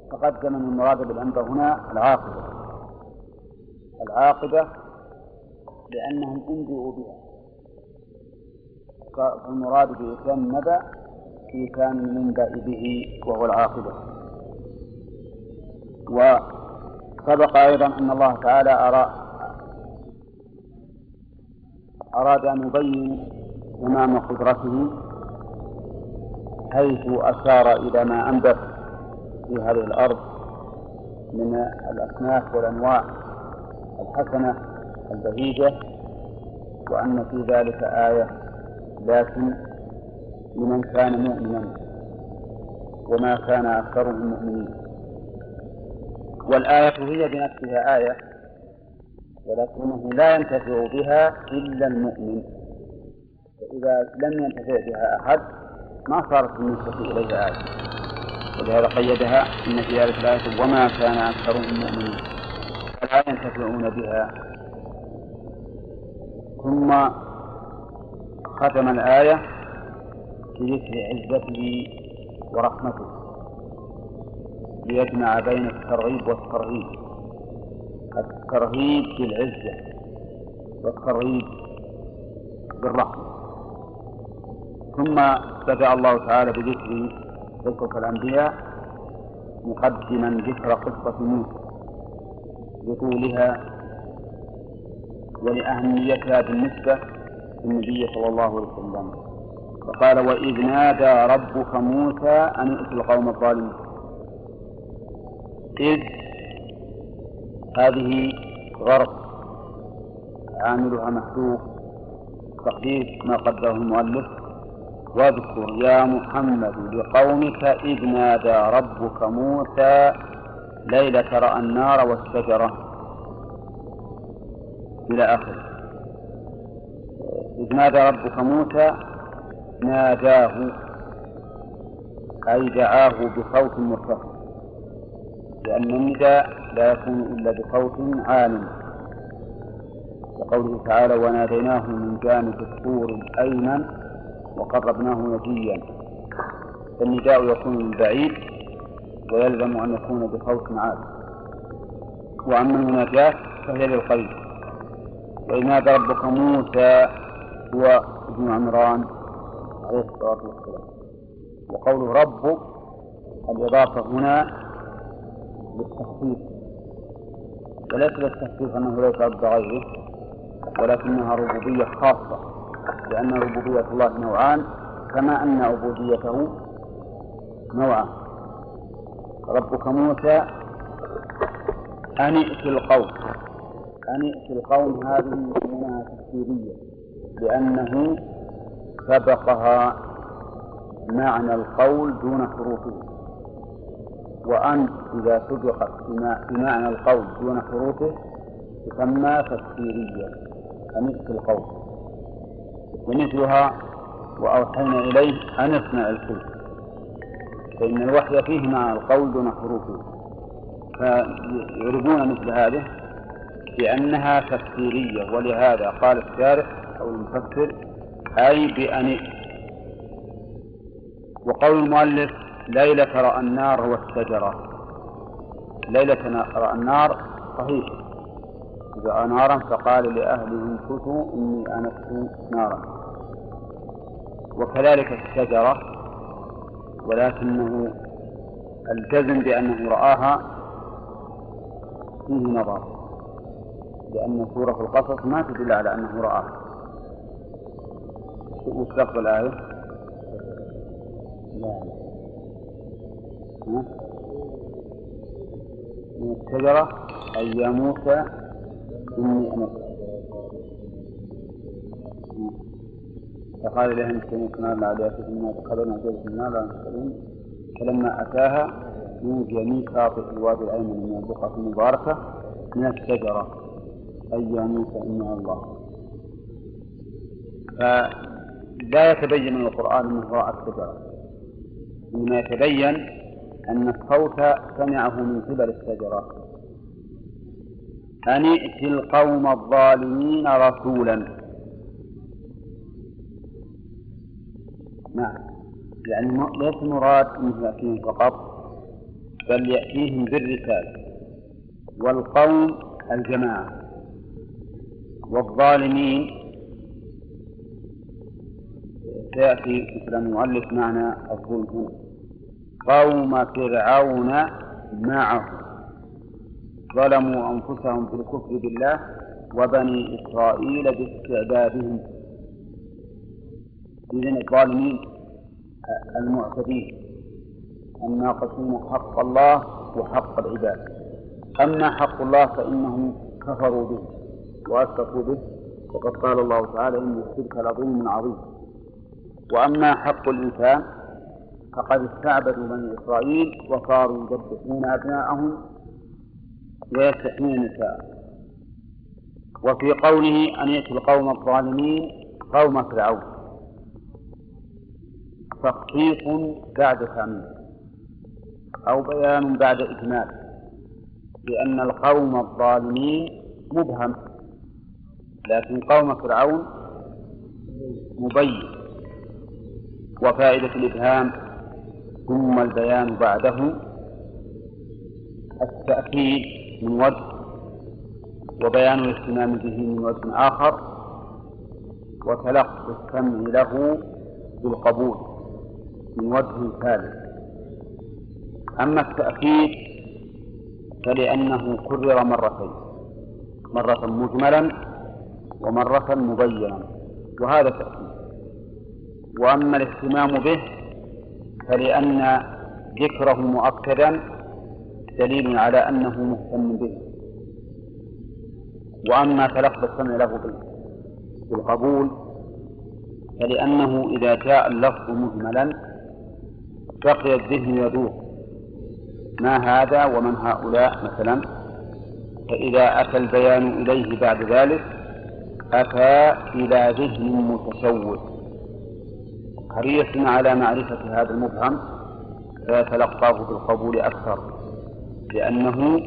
تقدم من المراد بالأنبا هنا العاقبة لأنهم أنبئوا بها، فالمراد بإتيان النبأ إتيان المنبأ به وهو العاقبة. وسبق أيضا أن الله تعالى أراد أن يبين تمام قدرته حيث أشار إلى ما أنبت في هذه الأرض من الأصناف والأنواع الحسنة البهيجة، وأن في ذلك آية لكن لمن كان مؤمنا وما كان أكثرهم مؤمنين. والآية هي بنفسها آية، ولكنه لا ينتفع بها إلا المؤمن، فإذا لم ينتفع بها أحد ما صارت بالنسبة إليها آية، ولهذا قيدها إن في هذه الآية وما كان أكثرهم مؤمنين، فلا ينتفعون بها. ثم ختم الآية بذكر عزته ورحمته ليجمع بين الترغيب والترهيب، الترهيب بالعزة والترغيب بالرحمة. ثم بدأ الله تعالى بذكر قصة الأنبياء مقدما ذكر قصة موسى لطولها ولأهميتها بالنسبة للنبي صلى الله عليه وسلم. فقال وإذ نادى ربك موسى أن ائت القوم الظالمين. إذ هذه ظرف عاملها محذوف تقدير ما قدره المؤلف، واذكر يا محمد لقومك إذ نادى ربك موسى ليلة رأى النار والشجرة إلى آخره. إذ نادى ربك موسى ناداه أي دعاه بصوت مرتفع، لأن النداء لا يكون إلا بصوت عال، وقوله تعالى وناديناه من جانب الطور الأيمن وقربناه نجيا، فالنداء يكون من بعيد ويلزم أن يكون بصوت عال. وأما المناجاة فهي للقلب. وإذ نادى ربك موسى هو ابن عمران عليه الصلاة والسلام. وقوله رب الإضافة هنا للتخفيف، وليس للتخفيف أنه ليس رب غيره، ولكنها ربوبية خاصة، لأن ربوبية الله نوعان كما أن عبوديته نوعان. ربك موسى أن ائت القوم، أن ائت القوم هذه يسمونها تفسيرية لأنه سبقها معنى القول دون حروفه، وأن إذا سبقت بمعنى القول دون حروفه تسمى تفسيرية أن ائت القوم. ومثلها وأوحينا إليه أن اصنع الفلك، فإن الوحي فيه معنى القول دون حروفه، فيعرفون مثل هذه بأنها تفسيرية. ولهذا قال الشارح أو المفسر أي بأن. وقول المؤلف ليلة رأى النار هو الشجرة، ليلة رأى النار صحيح، إذا رأى نارا فقال لأهله امكثوا إني آنست نارا، وكذلك الشجرة، ولكنه الجزم بأنه رآها فيه نظر، لأن سورة القصص ما تدل على أنه رآها. وشرط الآية لا من الشجرة أي يا موسى إني أنست، فقال لهم كنت نار لعليكم إنا تقبلنا جلس النار لعنسلين، فلما أتاها نودي من شاطئ الوادي الأيمن من البقعة المباركة من الشجرة أي يا موسى إني الله. فلا يتبين من القرآن أنه رأى الشجرة، إنما يتبين أن الصوت سمعه من قبل الشجرة. أن ائت القوم الظالمين رسولا. نعم، يعني ليس مراد أن يأتيهم فقط، بل يأتيهم بالرسالة، والقوم الجماعة، والظالمين سيأتي في كلام المؤلف معنى الظلم هنا قوم فرعون معه ظلموا أنفسهم بالكفر بالله وبني إسرائيل باستعبادهم. إذن الظالمين المعتدين الناقصين حق الله وحق العباد. أما حق الله فإنهم كفروا به وأشركوا به، وقد قال الله تعالى إن الشرك لظلم عظيم. وأما حق الإنسان فقد استعبدوا بني إسرائيل وصاروا يذبحون أبناءهم ويستحيون نساءهم. وفي قوله أن يأتي القوم الظالمين قوم فرعون تخصيص بعد تعميم أو بيان بعد إجمال، لأن القوم الظالمين مبهم، لكن قوم فرعون مبين. وفائدة الإبهام ثم البيان بعده التأكيد من وجه، وبيان الاهتمام به من وجه آخر، وتلقي السمع له بالقبول من وجه ثالث. أما التأكيد فلأنه كرر مرتين، مرة مجملا ومرة مبينا، وهذا تأكيد. وأما الاهتمام به فلأن ذكره مؤكدا دليل على أنه مهتم به. وأما تلقي السمع له بالقبول فلأنه إذا جاء اللفظ مجملا بقي الذهن يدور ما هذا ومن هؤلاء مثلا، فإذا أتى البيان إليه بعد ذلك أتى إلى ذهن متشوش حريص على معرفة هذا المبهم فيتلقاه بالقبول أكثر، لأنه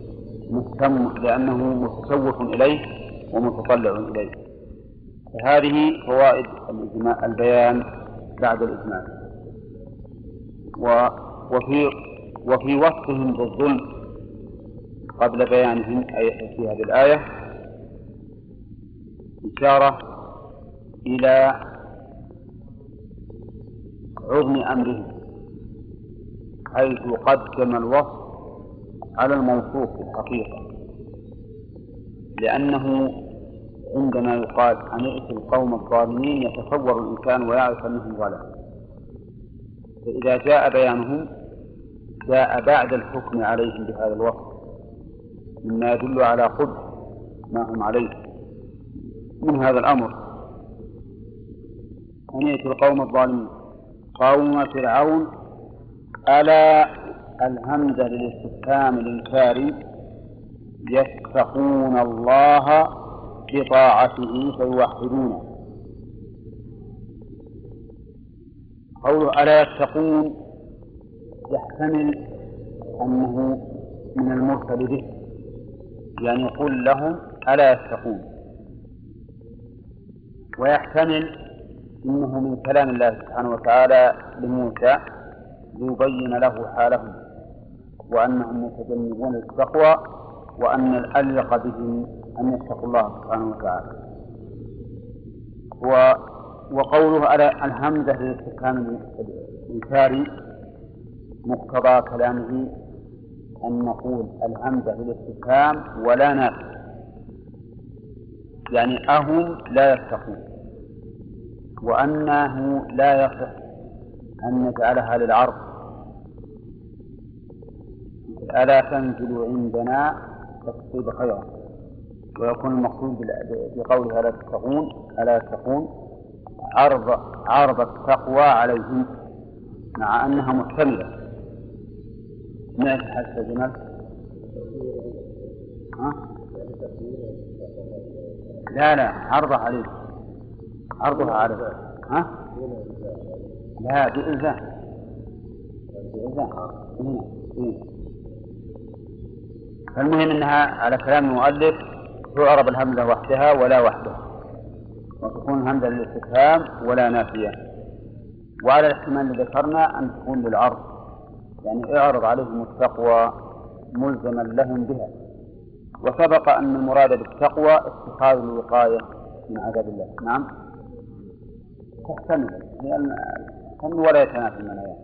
متشوف إليه ومتطلع إليه. فهذه فوائد البيان بعد الإجمال. وفي وصفهم بالظلم قبل بيانهم أي في هذه الآية إشارة إلى عظم أمرهم، حيث قدم الوصف على الموصوف في الحقيقة، لأنه عندما يقال أن يأتي القوم الظالمين يتصور الإنسان ويعرف أنهم ظلموا، فإذا جاء بيانهم جاء بعد الحكم عليهم بهذا الوصف مما يدل على قبح ما هم عليه من هذا الأمر. أن يأتي القوم الظالمين قوم فرعون ألا الهمزة للاستفهام الإنكاري يتقون الله بطاعته فيوحدونه. قوله ألا يتقون يحتمل أنه من المرسل به، يعني يقول لهم ألا يتقون، ويحتمل إنه من كلام الله سبحانه وتعالى لموسى ليبين له حالهم وأنهم متجنبون التقوى وأن الأليق بهم أن يتقوا الله سبحانه وتعالى. وقوله على الهمزة للاستفهام الإنكاري مقتضى كلامه أن نقول الهمزة للاستفهام ولا نافي، يعني أهم لا يتقون، وأنه لا يصح أن نجعلها للعرض ألا تنزل عندنا تقصد خيرا، ويكون المقصود بقولها لا تتقون ألا يتقون عرض التقوى عليهم مع أنها محتملة. ما حتى جمال لا عرضها عليه عرضها عليه لا بإلزام فالمهم أنها على كلام المؤلف تعرب الهمزة وحدها ولا وحدها، وتكون همزة للاستفهام ولا نافية، وعلى الاحتمال الذي ذكرنا أن تكون للعرض يعني اعرض عليهم التقوى ملزما لهم بها. وسبق أن المراد بالتقوى اتخاذ الوقاية من عذاب الله. نعم تحتمل ولا يتنافى المنايا.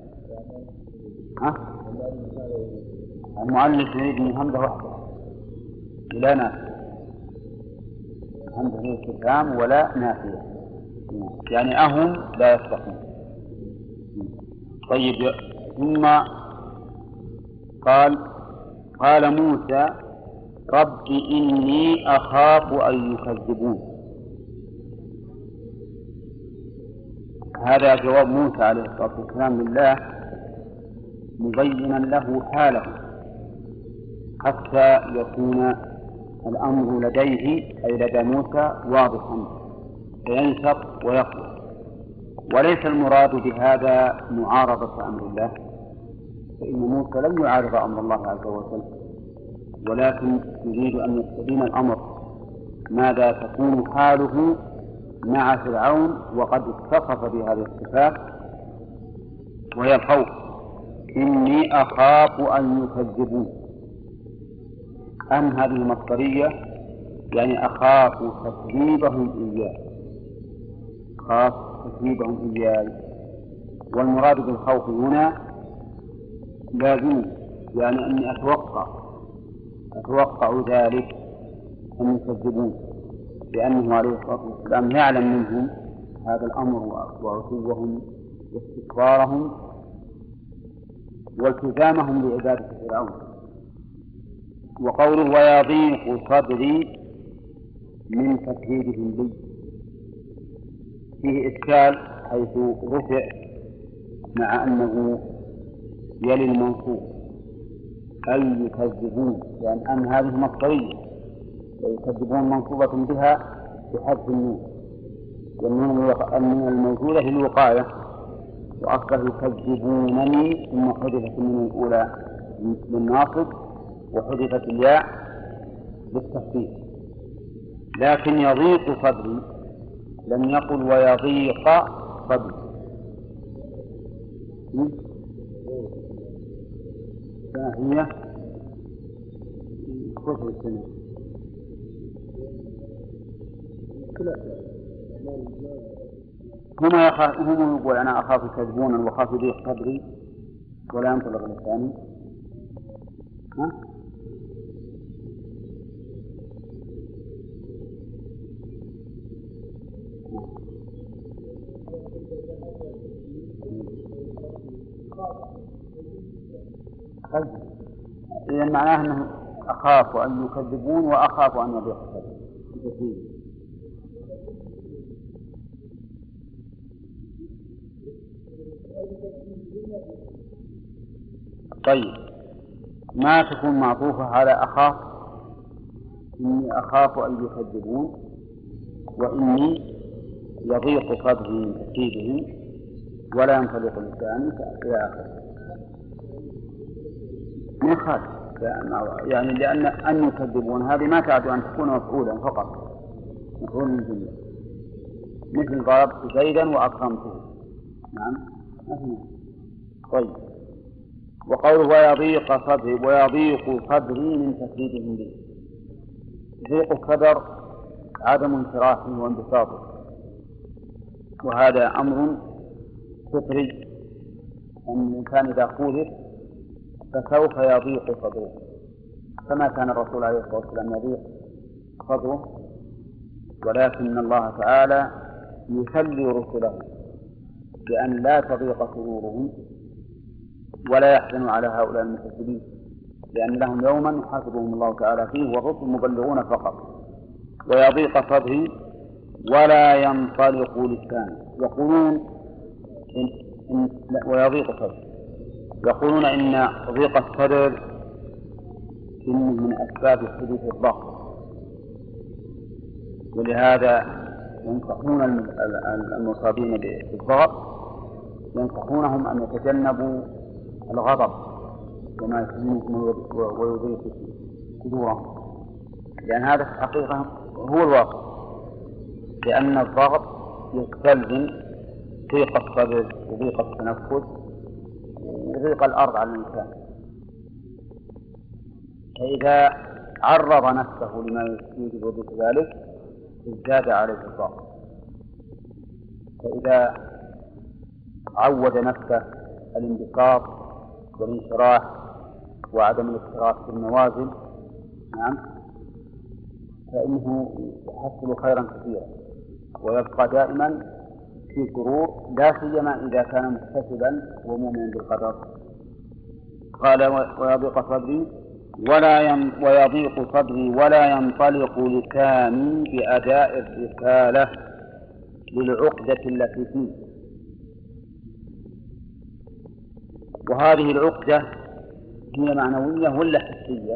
المؤلف يريد من همزة وحده ولا نافية، همزة هي استفهام ولا نافية، يعني أهم لا يتقون. طيب ثم قال موسى رب إني أخاف أن يكذبون. هذا جواب موسى عليه الصلاة والسلام لله مبينا له حاله حتى يكون الأمر لديه أي لدى موسى واضحا فينشط ويقوى. وليس المراد بهذا معارضة أمر الله، فإن موسى لم يعارض أمر الله عز وجل، ولكن يريد أن يستبين الأمر ماذا تكون حاله مع فرعون وقد اتصف بهذه الصفات وهي الخوف. إني أخاف أن يكذبون. هذه مصدرية يعني أخاف تكذيبهم إياه، خاف تكذيبهم إياه. والمراد بالخوف هنا لازم، يعني أني أتوقع ذلك أن يكذبون، لأنه عليه الصلاة والسلام يعلم منهم هذا الأمر وعتوهم واستكبارهم والتزامهم لعبادة فرعون. وقوله ويضيق صدري من تكذيبهم لي فيه إشكال حيث رفع مع أنه يلي المنصوب أي يكذبون، لأن أن هذه مصدرية ويكذبون منصوبة بها بحذف النون، والنون الموجودة هي الوقاية، وأصله يكذبونني ثم حذفت النون الأولى للناصب وحذفت الياء للتخفيف. لكن يضيق صدري لم يقل ويضيق صدري. هي كفر السنة هم يقول أنا أخاف يكذبون وأخاف يضيق صدري ولا ينطلق لساني. إذا معناه أنه أخاف أن يكذبون وأخاف أن يضيق صدري. طيب ما تكون معطوفة على أخاف؟ إني أخاف أن يكذبون وإني يضيق صدري من تكذيبهم ولا ينطلق لساني إلى آخره. من خالف يعني لأن أن يكذبون هذه ما تعد أن تكون مفعولا فقط، مفعول من جملة، مثل ضربت زيدا وأكرمته. نعم. طيب وقوله ويضيق صدري ويضيق صدري من تكذيبهم به. ضيق الصدر عدم انشراحه وانبساطه، وهذا أمر فطري أن الإنسان إذا خولف فسوف يضيق صدره، كما كان الرسول عليه الصلاة والسلام يضيق صدره، ولكن الله تعالى يسلي رسله بأن لا تضيق صدورهم ولا يحزنوا على هؤلاء المكذبين، لأن لهم يوما يحاسبهم الله تعالى فيه والرسل مبلغون فقط. ويضيق صدري ولا ينطلق لساني. يقولون ويضيق صدري، يقولون إن ضيق الصدر إنه من أسباب حدوث الضغط، ولهذا ينصحون المصابين بالضغط ينصحونهم أن يتجنبوا الغضب وما يسمونه ويضيق صدورهم، لأن هذا في الحقيقة هو الواقع، لأن الضغط يستلزم ضيق الصدر وضيق التنفس يضيق الأرض على الإنسان، فإذا عرض نفسه لما يوجب ذلك ازداد عليه الضغط. فإذا عود نفسه الانبساط والانشراح وعدم الاضطراب في النوازل، نعم، فإنه يحصل خيرا كثيرا ويبقى دائما في سرور، لا سيما إذا كان محتسبا ومؤمنا بالقدر. قال ويضيق صدري ولا ينطلق لساني بأداء الرسالة للعقدة التي فيه. وهذه العقدة هي معنوية ولا حسية؟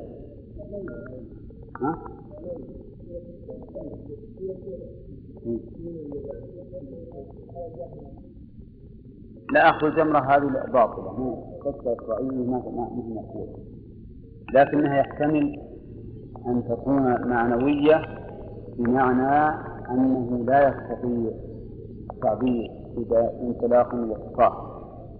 لا أخذ الجمرة هذه باطلة، قصة إسرائيلية ما مقبولة، لكنها يحتمل أن تكون معنوية بمعنى أنه لا يستطيع التعبير إذا انطلاق واقتصار،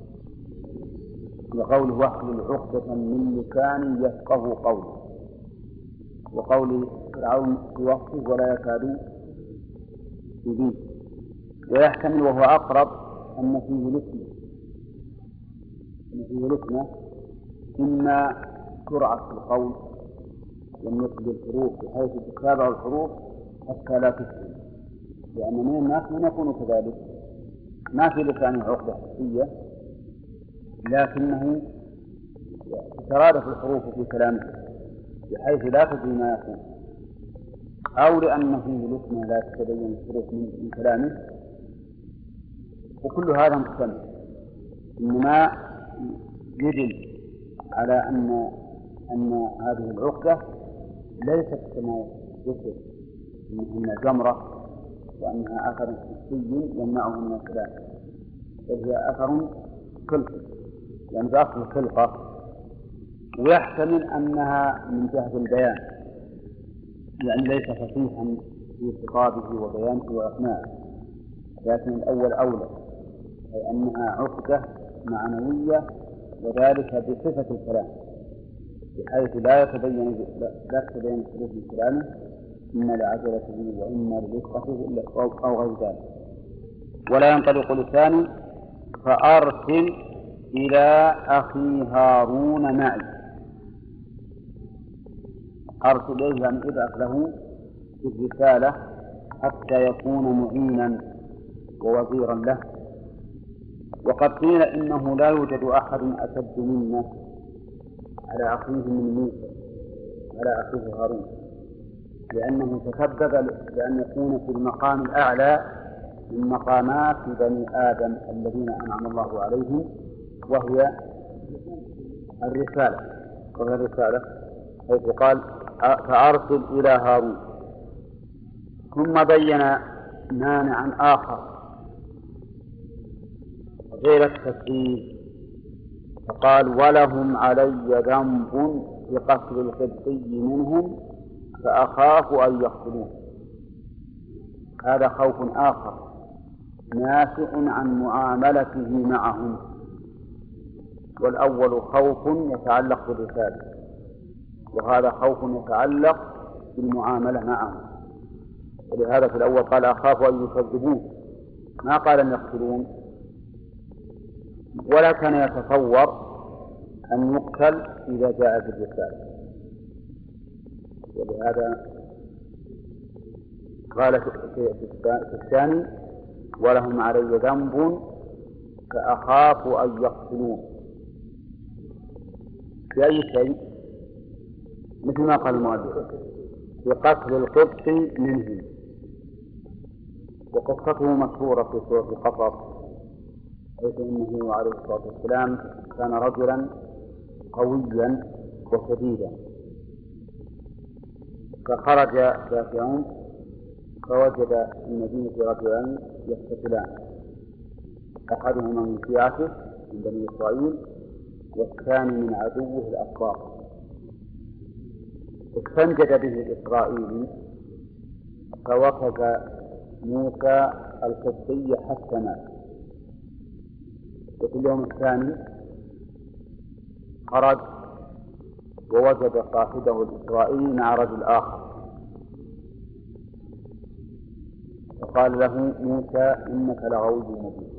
وقوله واحلل عقدة من لساني يفقه قوله، وقول فرعون في وقته ولا يكاد يبين. ويحتمل وهو أقرب أن فيه لسنة إما سرعة القول والنطق بالحروف بحيث تتابع الحروف حتى لا تفهم، لأن من الناس من يكون كذلك ما في لسانه عقدة حسية لكنه تترادف الحروف في كلامه بحيث لا تدري ما يكون، أو لأنه فيه لسنة لا تتبين الحروف من كلامه، وكل هذا محتمل. إنما يدل على أن هذه العقدة ليست كما يذكر إنها جمرة وأنها أثر حسي يمنعه من الكلام، بل هي أثر خلقي، يعني بأصل الخلقة. ويحتمل أنها من جهة البيان، يعني ليس فصيحا في خطابه وبيانه وإقناعه، لكن الأول أولى، أي أنها عقدة معنوية وذلك بصفة الكلام بحيث لا تتبين الحروف من كلامه إما لعجلته وإما لرقته أو غير ذلك. ولا ينطلق لساني فأرسل إلى أخي هارون معي. أرسل إليه يعني ابعث له بالرسالة حتى يكون معينا ووزيرا له. وقد قيل إنه لا يوجد أحد أشد منا على أخيه من موسى على أخيه هارون، لأنه تسبب بأن يكون في المقام الأعلى من مقامات بني آدم الذين أنعم الله عليهم، وهي الرسالة. حيث قال فأرسل إلى هارون. ثم بين مانعا آخر غير التكذيب، فقال ولهم علي ذنب في قتل القبطي منهم فأخاف أن يقتلون. هذا خوف آخر ناشئ عن معاملته معهم، والأول خوف يتعلق بالرسالة، وهذا خوف يتعلق بالمعاملة معهم. ولهذا في الأول قال أخاف أن يكذبون، ما قال أن يقتلون، ولا كان يتصور أن يقتل إذا جاء بالرسالة. ولهذا قال في الثاني ولهم علي ذنب فأخاف أن يقتلون في أي شيء، مثل ما قال المؤلف في قتل القبط منهم. وقصته مشهورة في سورة القصص، حيث إنه عليه الصلاة والسلام كان رجلا قويا وشديدا، فخرج ذات يوم فوجد في المدينة رجلان يقتتلان، أحدهما من شيعته من بني إسرائيل والثاني من عدوه الأكبر. استنجد به الإسرائيلي فوقف موسى القبطي حتى مات. وفي اليوم الثاني خرج ووجد صاحبه الإسرائيلي مع رجل آخر، فقال له موسى إنك لغوي مبين،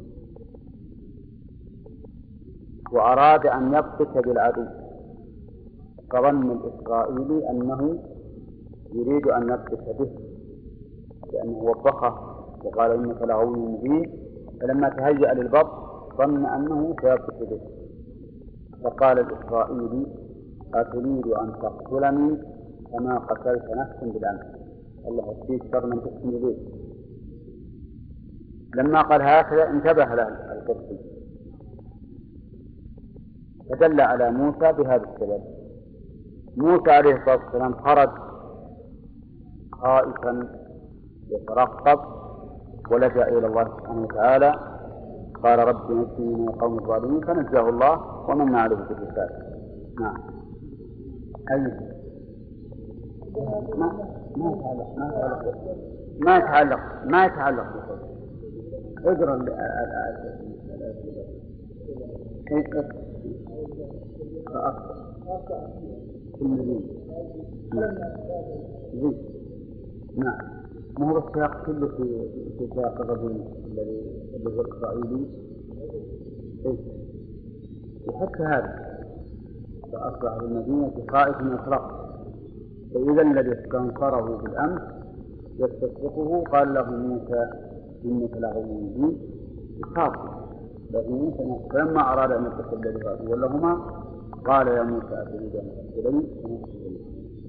وأراد أن يبطش بالعدو، فظن الإسرائيلي أنه يريد أن يبطش به لأنه وبخه وقال إنك لغوي مبين، فلما تهيأ للبطش ظن أنه سيبطش به، فقال الإسرائيلي أتريد أن تقتلني كما قتلت نفسا بالأمس، الله يكفيك شر من تحسن إليه. لما قال هكذا انتبه له القرطبي فدل على موسى بهذا السبب. موسى عليه الصلاة والسلام خرج خائفا يترقب ولجأ إلى الله سبحانه وتعالى، قال رب نجني من القوم الظالمين، فنجاه الله ومن عليه بالرسالة. نعم. أيوه. ما يتعلق اقرأ الآية. نعم. ما هو السياق كله في سياق الرجل الذي هو الإسرائيلي، وحتى هذا فأصبح بالمدينة خائف يترقب، فإذا الذي استنصره بالأمس يستصدقه قال له موسى إنك لغوي مبين، خاف له موسى، فلما أراد أن يتصل به ولهما قال يا موسى أتريد أن تقتلني فنقتلني.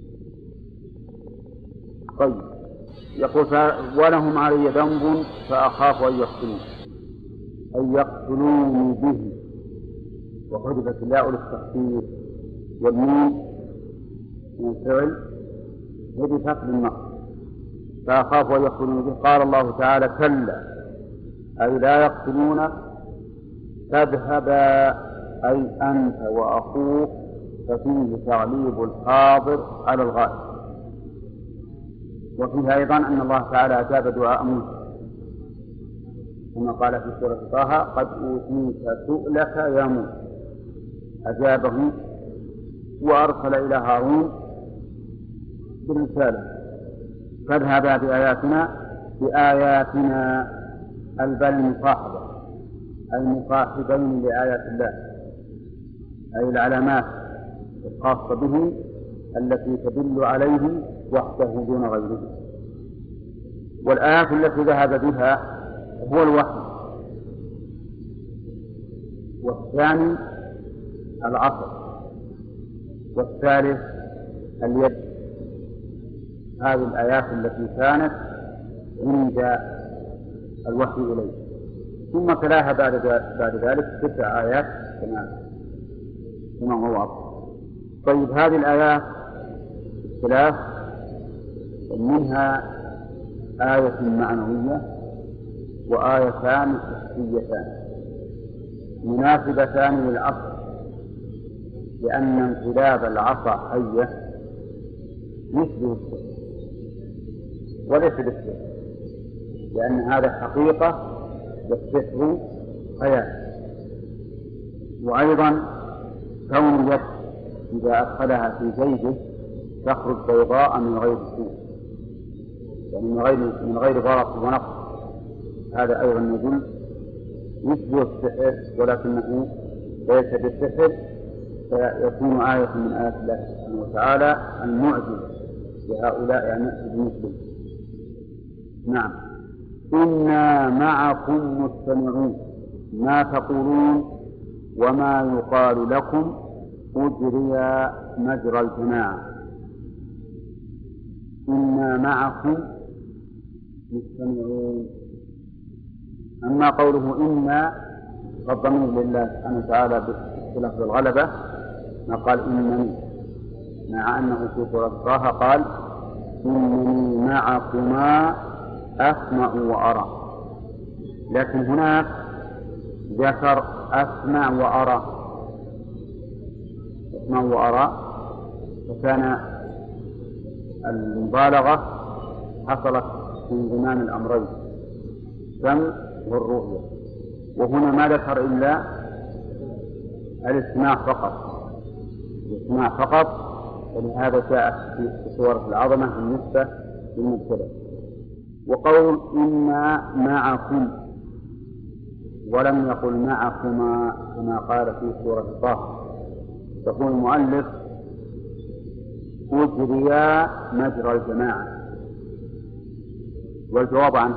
طيب، يقول ولهم علي ذنب فأخاف أن يقتلون، أن يقتلوني به، وحذفت الياء للتخفيف والميم من الفعل حذفت للنقص، فأخاف أن يقتلوني به. قال الله تعالى كلا أي لا يقتلونك، تذهبا أي أنت وأخوك، ففيه تعليب الحاضر على الغائب. وفيه أيضا أن الله تعالى أجاب دعاء موسى كما قال في سورة طه قد أوتيت سؤلك يا موسى، أجابه وأرسل إلى هارون بالرسالة فاذهبا بآياتنا البل المصاحبة، أي مصاحبين لآيات الله، أي العلامات الخاصة به التي تدل عليه وحده دون غيره. والآيات التي ذهب بها هو الوحي، والثاني العصر، والثالث اليد. هذه الآيات التي كانت عند الوحي إليه، ثم تلاها بعد ذلك 9 آيات كما هو واضح. طيب، هذه الآيات 3 منها آية معنوية وآيتان حسيتان مناسبتان للعصر، لأن انقلاب العصا حية يشبه السحر وليس بالسحر، لأن هذا حقيقة والسحر حياة. وأيضا كون اليد إذا أدخلها في جيبه تخرج بيضاء من غير سوء، يعني من غير ضرر ونقص، هذا أيضا يدل يشبه السحر ولكنه ليس بالسحر، فيكون آية من آيات الله سبحانه وتعالى المعجزة لهؤلاء يعني بمثله. نعم. إنا معكم مستمعون ما تقولون وما يقال لكم أجري مجرى الجماعة. إنا معكم مستمعون. أما قوله إنا فالضمير لله سبحانه وتعالى بلفظ الغلبة، ما قال إنني، مع أنه في سورة طه قال إنني معكما أسمع وأرى، لكن هناك ذكر أسمع وأرى، أسمع وأرى، فكان المبالغة حصلت في انضمام الأمرين السمع والرؤية، وهنا ما ذكر إلا الاستماع فقط الاجتماع فقط، ولهذا جاء في سورة العظمة بالنسبة للمبتدأ. وقول إنا معكم ولم يقل معكما كما قال في سورة طه. يقول المؤلف أجريا مجرى الجماعة، والجواب عن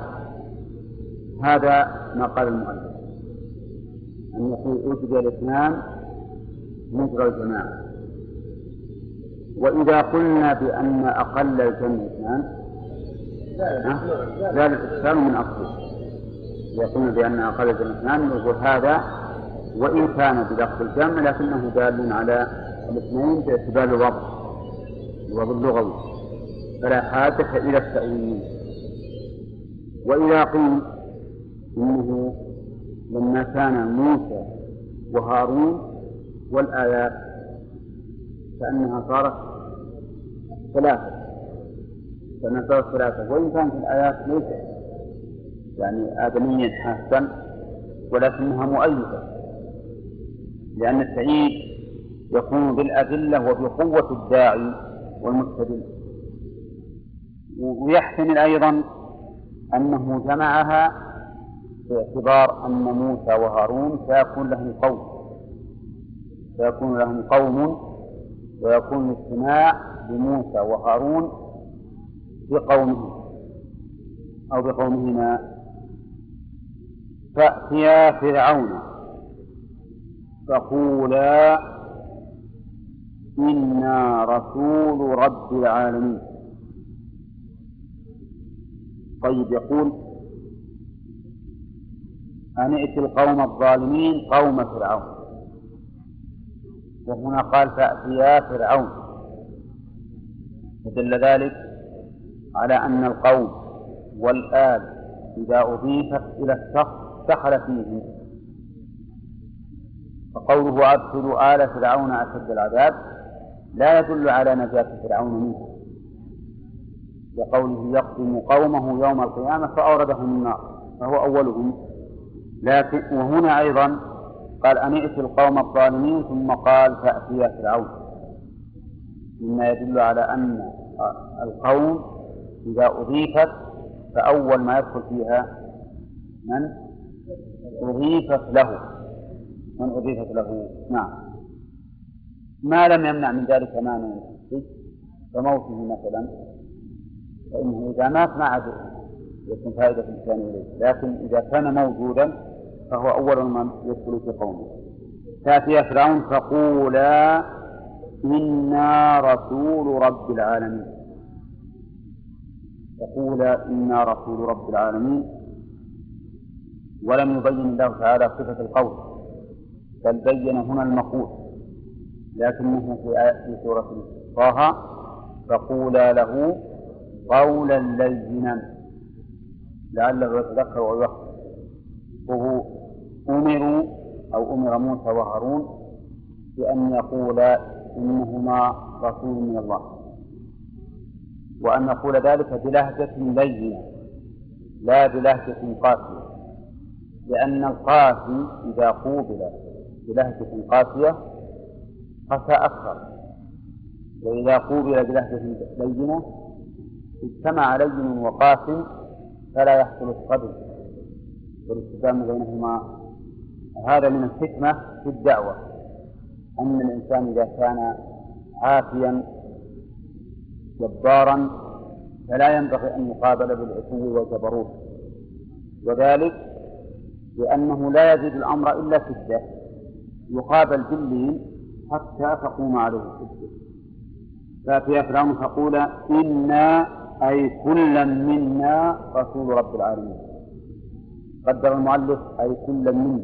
هذا ما قال المؤلف، أن يقول أجري الاثنان مجرى الجماعة. وإذا قلنا بأن أقل الجمع اثنان ذلك الإشكال من أصله. إذا قلنا بأن أقل الجمع اثنان نقول هذا وإن كان بلفظ الجمع لكنه دال على الاثنين باعتبار الوضع اللغوي، فلا حاجة إلى التأويل. وإذا قيل إنه لما كان موسى وهارون والآيات فإنها صارت ثلاثة، وإن كانت الآيات ليست يعني آدميا حاسا ولكنها مؤيدة، لأن التأييد يكون بالأدلة وبقوة الداعي والمستدل. ويحتمل أيضا أنه جمعها باعتبار أن موسى وهارون سيكون لهم قوم ويكون الاجتماع بموسى وهارون بقومه أو بقومهما. فأتيا فرعون فقولا إنا رسول رب العالمين. طيب، يقول أن ائت القوم الظالمين قوم فرعون، وهنا قال فأتيا فرعون، فدل ذلك على أن القوم والآل إذا أضيفت إلى الشخص دخل فيه. فقوله أدخلوا آل فرعون أشد العذاب لا يدل على نجاة فرعون منه، وقوله يقدم قومه يوم القيامة فأوردهم النار فهو أولهم. لكن وهنا أيضا قال أن ائت القوم الظالمين ثم قال فأتيا فرعون، مما يدل على أن القوم إذا أضيفت فأول ما يدخل فيها من أضيفت له. نعم، ما لم يمنع من ذلك مانع كموته مثلا، فإنه إذا مات ما عاد يكون فائدة الإنسان إليه، لكن إذا كان موجودا فهو أول من يدخل في قومه. فأتيا فرعون فقولا إنا رسول رب العالمين. ولم يبين الله تعالى صفة القول، بل بين هنا المقول، لكنه في سورة طه فقولا له قولا لينا لعله يتذكر ويخشى. وهو أمر موسى وهارون بأن يقولا إنهما رسول من الله، وأن نقول ذلك بلهجة لينة لا بلهجة قاسية، لأن القاسي إذا قوبل بلهجة قاسية قسى أكثر، وإذا قوبل بلهجة لينة اجتمع لين وقاس فلا يحصل الصدر والاستقامة بينهما. هذا من الحكمة في الدعوة، أن الإنسان إذا كان عافيا جبارا فلا ينبغي أن يقابل بالعتو والجبروت، وذلك لأنه لا يزيد الأمر إلا شدة، يقابل باللين حتى تقوم عليه الحجة. فأتيا فرعون فقول إنا أي كلا منا رسول رب العالمين. قدر المؤلف أي كلا منا،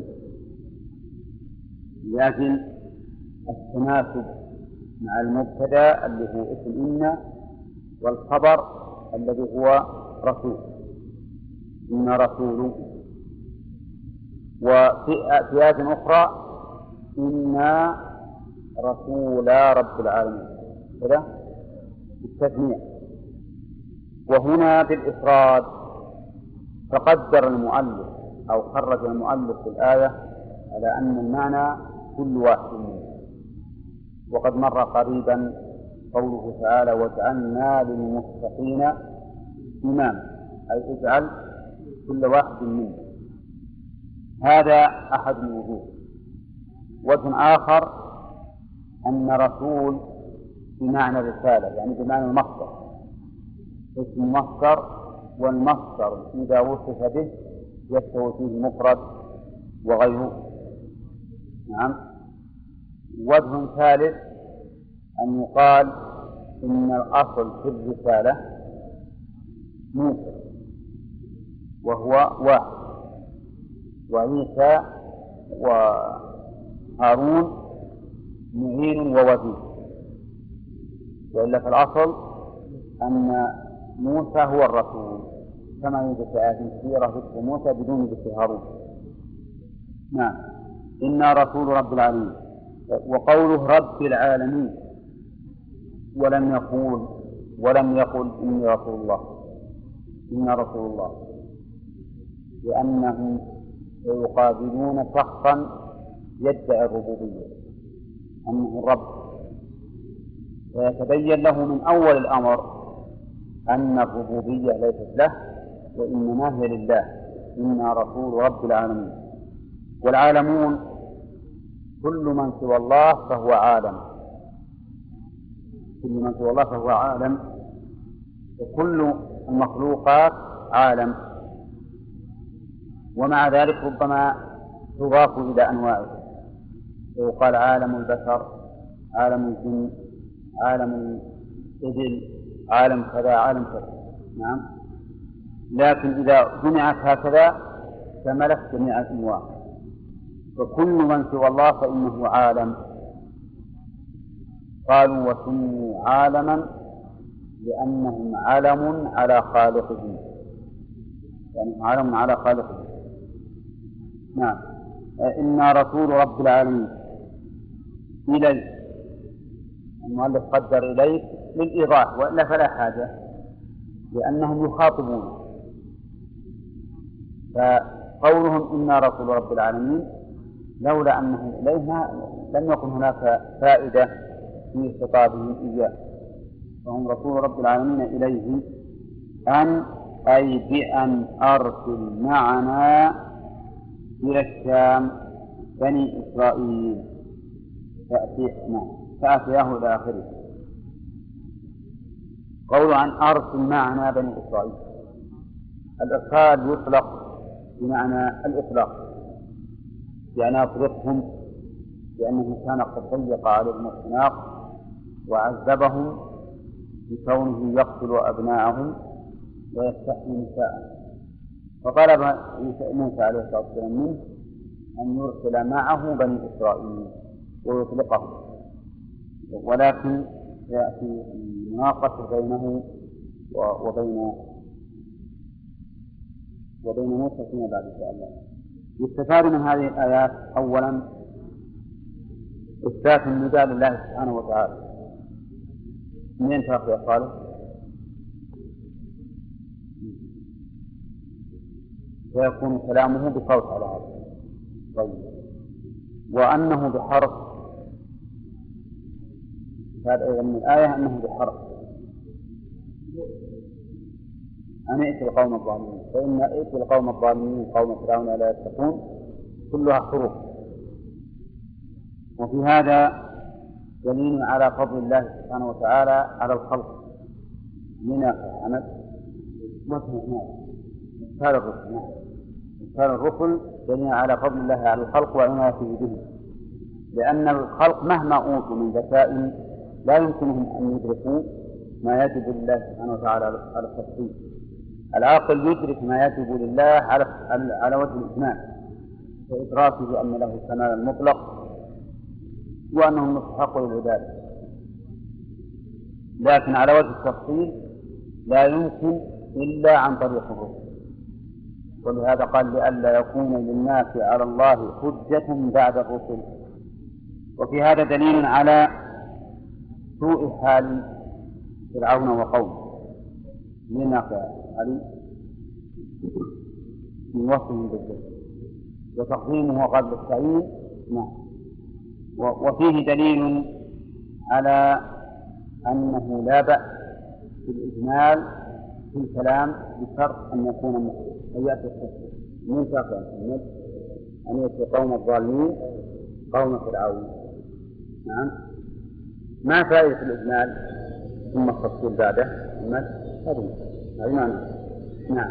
لكن التناسب مع المبتدأ اللي هو اسم إنا والخبر الذي هو رسول، إن رسول. وفي آيات أخرى إنا رسول رب العالمين كذا بالتثنية، وهنا بالإفراد. فقدر المؤلف أو خرج المؤلف في الآية على أن المعنى كل واحد منه، وقد مر قريبا قوله تعالى واجعلنا للمتقين إماما، أي اجعل كل واحد منهم. هذا أحد الوجوه. وجه آخر أن رسول بمعنى الرسالة، يعني بمعنى المصدر، اسم مصدر، والمصدر إذا وصف به يستوي فيه مفرد وغيره. نعم. وجه ثالث أن يقال إن الأصل في الرسالة موسى وهو واحد، وعيسى وهارون معين ووزير، وإلا في الأصل أن موسى هو الرسول، كما يوجد في آيات كثيرة ذكر موسى بدون ذكر هارون. نعم. إنا رسول رب العالمين. وقوله رب العالمين ولم يقل إني رسول الله، إنا رسول الله، لأنهم سيقابلون شخصا يدعي الربوبية أنه الرب، فيتبين له من أول الأمر أن الربوبية ليست له وإنما هي لله. إنا رسول رب العالمين. والعالمون كل من سوى الله فهو عالم، كل من سوى الله فهو عالم، وكل المخلوقات عالم. ومع ذلك ربما تضاف إلى أنواعه، ويقال عالم البشر، عالم الجن، عالم الإبل، عالم كذا، عالم كذا. نعم. لكن إذا جمعت هكذا شملت جميع الأنواع، وكل من سوى الله فإنه عالم. قالوا وسموا عالما لأنهم علم على خالقهم، يعني علم على خالقهم. نعم. إنا رسول رب العالمين. إليك، المؤلف قدر إليك للإيضاح، وإلا فلا حاجة، لأنهم يخاطبون. فقولهم إنا رسول رب العالمين لولا أنهم إليها لم يكن هناك فائدة في خطابهم إياه، فهم رسول رب العالمين إليه. أي بأن أرسل معنا إلى الشام بني إسرائيل فأتياه إلى آخره. قول عن أرسل معنا بني إسرائيل، الإرسال يطلق بمعنى الإطلاق، يعني أطلقهم لأنه كان قد ضيق عليهم الخناق وعذبهم بكونه يقتل أبناءهم ويستحيي نساءهم، فطلب موسى عليه الصلاة والسلام منه أن يرسل معه بني إسرائيل ويطلقهم، ولكن يأتي مناقشة بينه وبين موسى فيما بعد إن شاء الله. يستفاد من هذه الآيات أولا إثبات النداء لله سبحانه وتعالى. منين تأخذ يا صالح؟ فيكون كلامه بصوت على هذا. طيب. وأنه بحرف، هذا أيضا من الآية أنه بحرف. أن ائت القوم الظالمين، فإن ائت القوم الظالمين قوم فرعون لا يتقون كلها حروف. وفي هذا دليل على فضل الله سبحانه وتعالى على الخلق من أحمد مثال الرسل دليل على فضل الله على الخلق وعنايته به، لأن الخلق مهما أوتوا من ذكاء لا يمكنهم أن يدركوا ما يجب لله سبحانه وتعالى على التفصيل. العاقل يدرك ما يجب لله على وجه الإجمال، وإدراكه أن له الكمال المطلق وأنه مستحق للعبادة، لكن على وجه التفصيل لا يمكن إلا عن طريق الرسل. ولهذا قال لئلا يكون للناس على الله حجة بعد الرسل. وفي هذا دليل على سوء حال فرعون وقومه لما علي من وصفهم بالذات وتقديمه قبل التعيين. وفيه دليل على أنه لا بأس بالإجمال في الكلام بشرط أن يكون مختص، أن يأتي الخصوص من شرط أن يأتي قوم الظالمين قوم فرعون. نعم. ما فائدة الإجمال ثم التفصيل بعده؟ هذه معنى. نعم.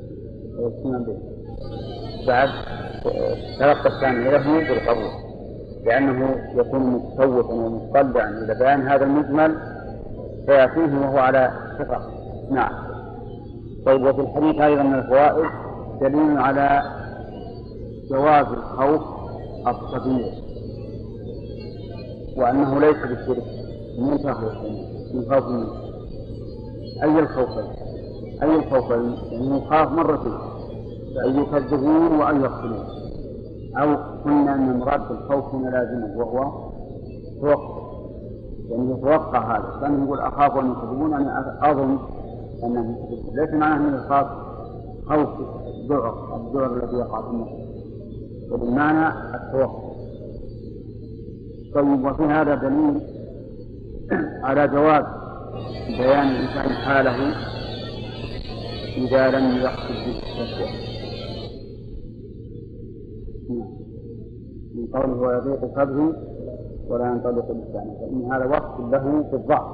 بعد تلقى الثاني له بالقبول، لأنه يكون متسوقا ومطلعا إلى بيان هذا المجمل فيأتيه وهو على ثقة. نعم. طيب، وفي الحديث أيضا من الفوائد دليل على جواز الخوف الطبيعي، وأنه ليس بالشرك من خوف منه. أي الخوفين يعني يخاف مرتين، أن يكذبون وأن يقتلون، أو قلنا أن المراد بالخوف هنا لازمه وهو توقع، يعني يتوقع هذا، كان يقول أخاف أن يكذبون، أنا أظن أنه يكذبون، ليس معناه أنه يخاف خوف الذعر الذي يقع في النفس، وبالمعنى التوقع. طيب، وفي هذا دليل على جواز بيان الإنسان حاله إذا لم يقصد بالتشويه، من قوله ويضيق صدره ولا ينطلق لسانه، فإن هذا وصف له بالضعف.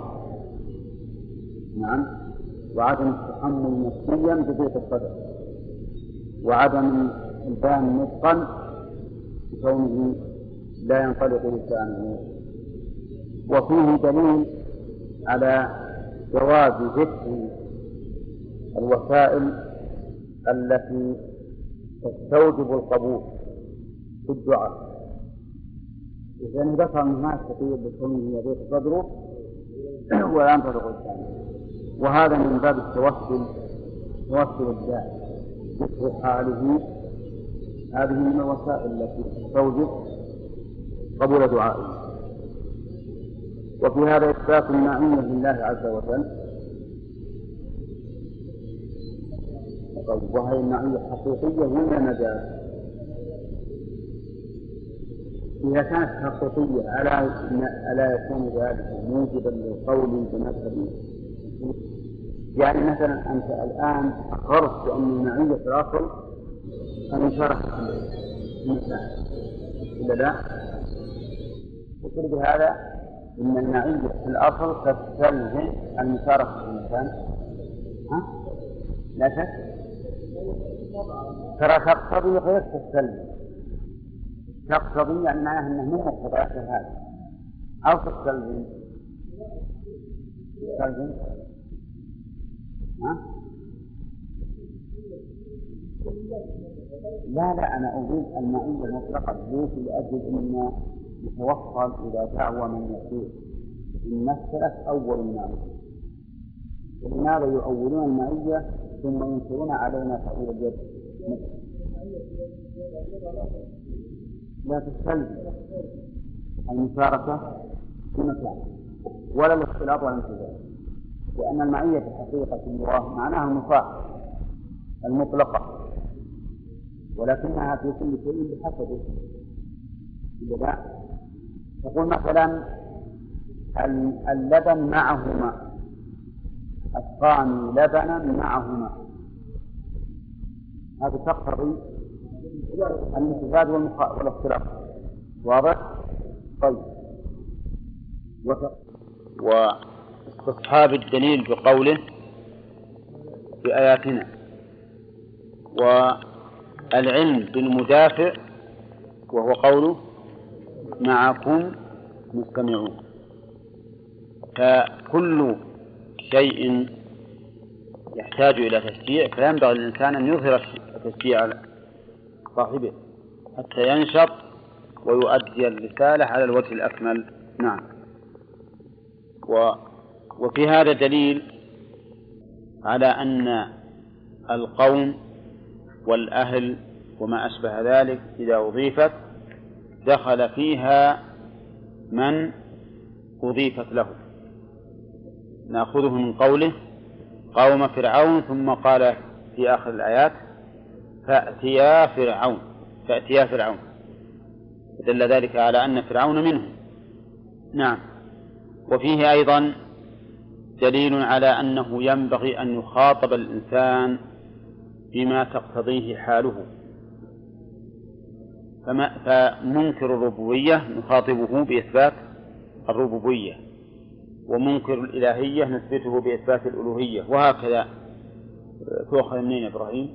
نعم. وعدم التحمل نفسيا بضيق الصدر، وعدم البيان نطقا بكونه لا ينطلق لسانه. وفيه دليل على جواز ذكر الوسائل التي تستوجب القبول في الدعاء. إذا ذكر ما يستطيع بكونه يضيق صدره ولا ينطلق لسانه، وهذا من باب توسل الداعي، ذكر حاله. هذه من الوسائل التي تستوجب قبول دعائه. وفي هذا إثبات المعية لله عز وجل، وهي المعية حقيقية ولا مجاز؟ إذا كانت حقيقية ألا يكون ذلك موجبا للقول بمذهب؟ يعني مثلا أنت الآن أقررت بأن المعية في الأصل أن يشارك الإنسان إلا لا؟ وقل بهذا إن المعية في الأصل تستلزم المشاركة في الإنسان. لا شك، ترى تقتضي غير تستلزم. تقتضي يعني معناه أنه من مقتضيات هذا، أو تستلزم. لا، أنا أريد المعية المطلقة ليس لأجل أن يتوصل إلى دعوة من يسير المسألة أول المعية. ولماذا يؤولون المعية ثم ينكرون علينا تأويل اليد؟ لا تستلزم المشاركة في مكان ولا الاختلاط ولا الانتظار، لأن المعية في حقيقة الله معناها المفاعل المطلقة، ولكنها في كل شيء بحسبه. لا تقول مثلا اللبن معه ماء، الثاني لبنا معه ماء، هذا تقتضي الامتزاج والاختلاط. واضح؟ طيب، واستصحاب الدليل بقوله في آياتنا، والعلم بالمدافع وهو قوله معكم مستمعون. فكل شيء يحتاج إلى تشجيع فينبغي للإنسان أن يظهر التشجيع على صاحبه حتى ينشط ويؤدي الرسالة على الوجه الأكمل. نعم. وفي هذا دليل على أن القوم والأهل وما أشبه ذلك إذا أضيفت دخل فيها من أضيفت له. نأخذه من قوله قوم فرعون، ثم قال في آخر الآيات فأتيا فرعون، دل ذلك على أن فرعون منهم. نعم. وفيه أيضا دليل على أنه ينبغي أن يخاطب الإنسان بما تقتضيه حاله، فمنكر الربوبية نخاطبه بإثبات الربوبية، ومنكر الإلهية نثبته بإثبات الألوهية، وهكذا. تؤخذ منين يا إبراهيم؟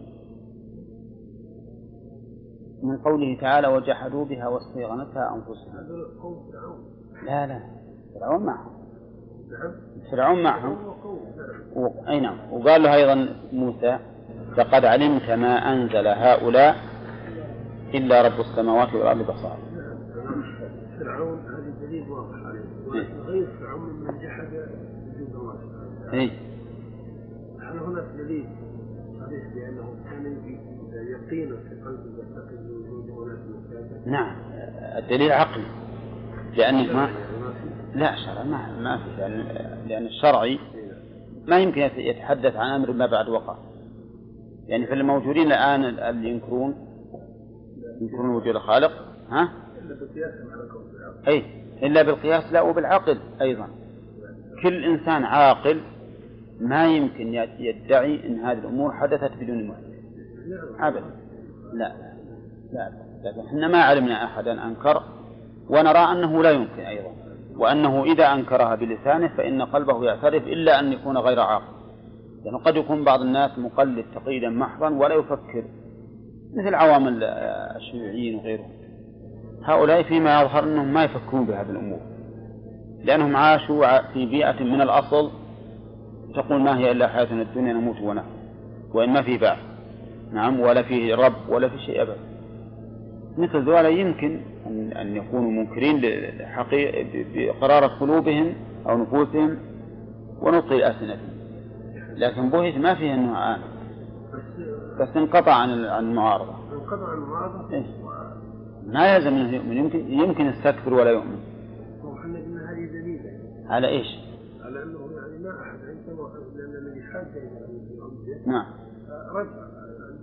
من قوله تعالى وجحدوا بها واستيقنتها أنفسهم. لا فرعون معهم، فرعون معهم. أي نعم. وقال له أيضا موسى لقد علمت ما أنزل هؤلاء إلا رب السماوات والأرض بصائر. فرعون هذا دليل واضح عليه، غير فرعون من جحد وجود الله سبحانه. هل هناك دليل صريح بأنه كان يقينا في قلبه يعتقد بوجود هناك مساجد؟ نعم، الدليل عقلي، لأن لا شرع ما في، لأن الشرعي ما يمكن يتحدث عن أمر ما بعد وقع. يعني في الموجودين الآن اللي ينكرون وجود الخالق، إلا بالقياس على كون العقل. أي إلا بالقياس، لا وبالعقل أيضا. كل إنسان عاقل ما يمكن يدعي أن هذه الأمور حدثت بدون محدث أبدا. لا لكن احنا ما علمنا أحدا أنكر، ونرى أنه لا يمكن أيضا، وأنه إذا أنكرها بلسانه فإن قلبه يعترف، إلا أن يكون غير عاقل. لأنه قد يكون بعض الناس مقلد تقليدا محضا ولا يفكر، مثل عوام الشيوعيين وغيرهم. هؤلاء فيما يظهر أنهم ما يفكرون بهذه الأمور، لأنهم عاشوا في بيئة من الأصل تقول ما هي إلا حياتنا الدنيا نموت ونحن، وإن ما في بعث، نعم، ولا فيه رب ولا في شيء أبدا. مثل ذولا يمكن أن يكونوا منكرين بقرار قلوبهم أو نفوسهم ونطق ألسنتهم، لكن بوهيت ما فيه أنه عام، بس انقطع عن المعارضة. انقطع عن المعارضة. ما يلزم أنه يؤمن، يمكن يستكبر ولا يؤمن. وحنا قلنا هذه دليل على إيش؟ على أنه يعني ما أحد عنده، لأن الذي حاج إلى نعم رجع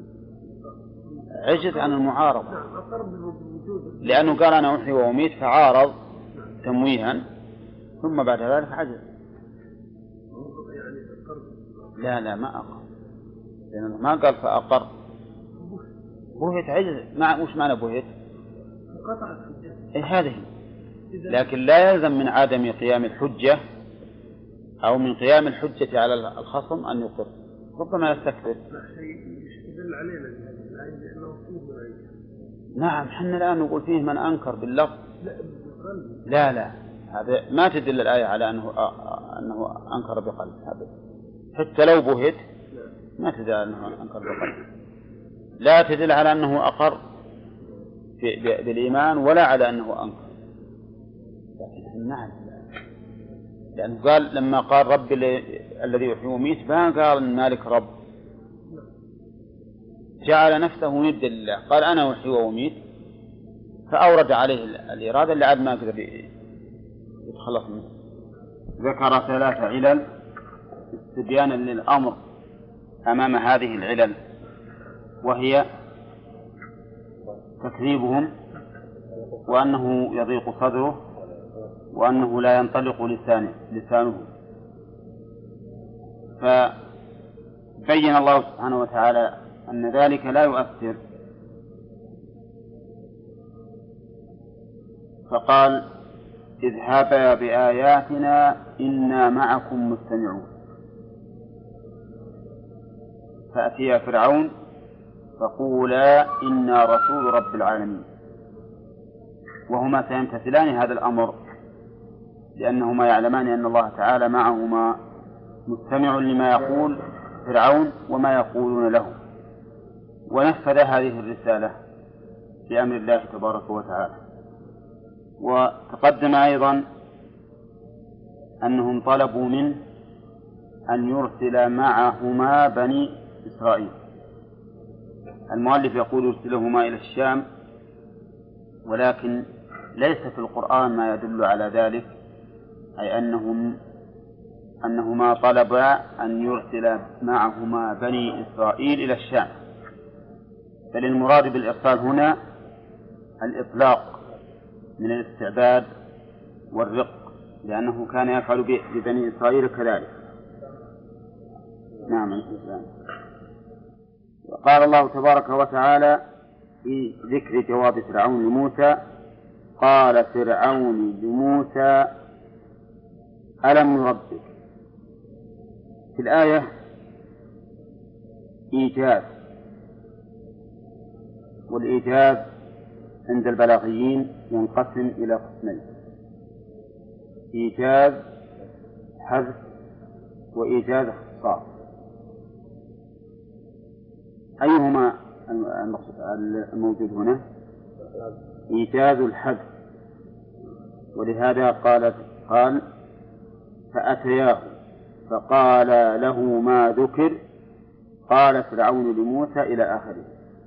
عجز عن المعارضة. نعم، أقرب بالوجود، لأنه قال أنا أحيي وأميت فعارض تمويها، ثم بعد ذلك عجز. يعني أقرب. لا ما أقر، لأنه ما قال فأقر. بوهت عجز. وش معنى بوهت؟ انقطعت حجته. هذه. لكن لا يلزم من عدم قيام الحجة أو من قيام الحجة على الخصم أن يقر، ربما يستكبر. لا شيء يدل علينا الآية لأنه فيه من أنكر. نعم، حنا الآن نقول فيه من أنكر باللفظ. لا لا هذا ما تدل الآية على أنه أنكر بقلب، هذا حتى لو بهت ما تدل على أنه أنكر بقلب، لا تدل على أنه أقر بالإيمان ولا على أنه أنكر. لكن نعم، لأنه قال لما قال رب الذي يحيي ويميت ما قال مالك رب، جعل نفسه ند لله، قال أنا أحيي وأميت، فأورد عليه الإرادة اللي عاد ما قدر يتخلص منه. ذكر 3 علل استبيانا للأمر أمام هذه العلل، وهي تكذيبهم، وأنه يضيق صدره، وأنه لا ينطلق لسانه. فبين الله سبحانه وتعالى أن ذلك لا يؤثر، فقال اذهبا بآياتنا إنا معكم مستمعون. فأتيا فرعون فقولا إنا رسول رب العالمين، وهما سيمتثلان هذا الأمر، لأنهما يعلمان أن الله تعالى معهما مستمع لما يقول فرعون وما يقولون له، ونفذ هذه الرسالة بأمر الله تبارك وتعالى. وتقدم أيضا أنهم طلبوا منه أن يرسل معهما بني إسرائيل. المؤلف يقول يرسلهما إلى الشام، ولكن ليس في القرآن ما يدل على ذلك، أي أنهما طلبا أن يرسل معهما بني إسرائيل إلى الشام، بل المراد بالإرسال هنا الإطلاق من الاستعباد والرق لأنه كان يفعل ببني إسرائيل كذلك. نعم. قال الله تبارك وتعالى في ذكر جواب فرعون لموسى: قال فرعون لموسى: ألم نربك. في الآية إيجاز، والإيجاز عند البلاغيين ينقسم إلى قسمين: إيجاز حذف وإيجاز اختصاص. أيهما الموجود هنا؟ إيجاز الحذف، ولهذا قال فأتياه فقال له ما ذكر قال فرعون لموسى إلى آخره.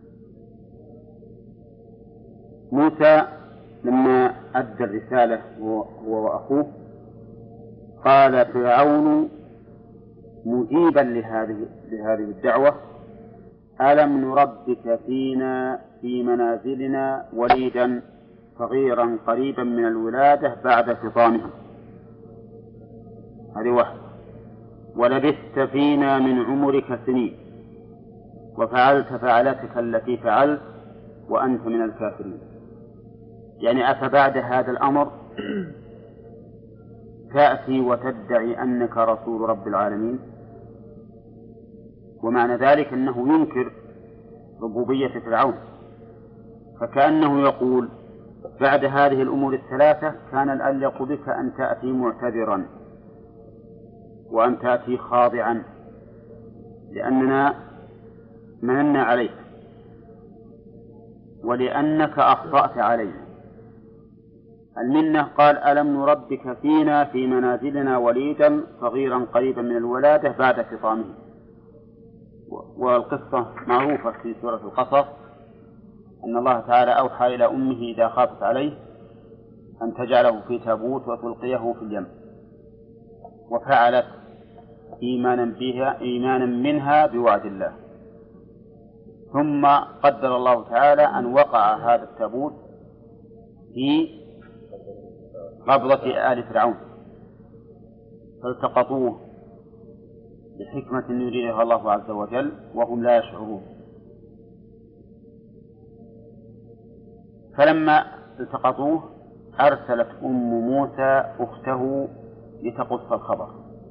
موسى لما أدى الرسالة هو وأخوه قال فرعون مجيبا لهذه الدعوة: ألم نربك فينا في منازلنا وليدا صغيرا قريبا من الولادة بعد فطامها. هذه واحدة. ولبثت فينا من عمرك سنين وفعلت فعلتك التي فعلت وأنت من الكافرين. يعني أفبعد هذا الأمر تأتي وتدعي أنك رسول رب العالمين؟ ومعنى ذلك أنه ينكر ربوبية فرعون، فكأنه يقول بعد هذه الأمور الثلاثة كان الأليق بك أن تأتي معتذرا وأن تأتي خاضعا، لأننا مننا عليك ولأنك أخطأت علينا. المنة قال: ألم نربك فينا في منازلنا وليدا صغيرا قريبا من الولادة بعد فطامه. والقصة معروفة في سورة القصص أن الله تعالى أوحى إلى أمه إذا خافت عليه أن تجعله في تابوت وتلقيه في اليم، وفعلت إيمانا منها بوعد الله. ثم قدر الله تعالى أن وقع هذا التابوت في قبضة آل فرعون فالتقطوه بحكمة يريدها الله عز وجل وهم لا يشعرون. فلما التقطوه أرسلت أم موسى أخته لتقص الخبر،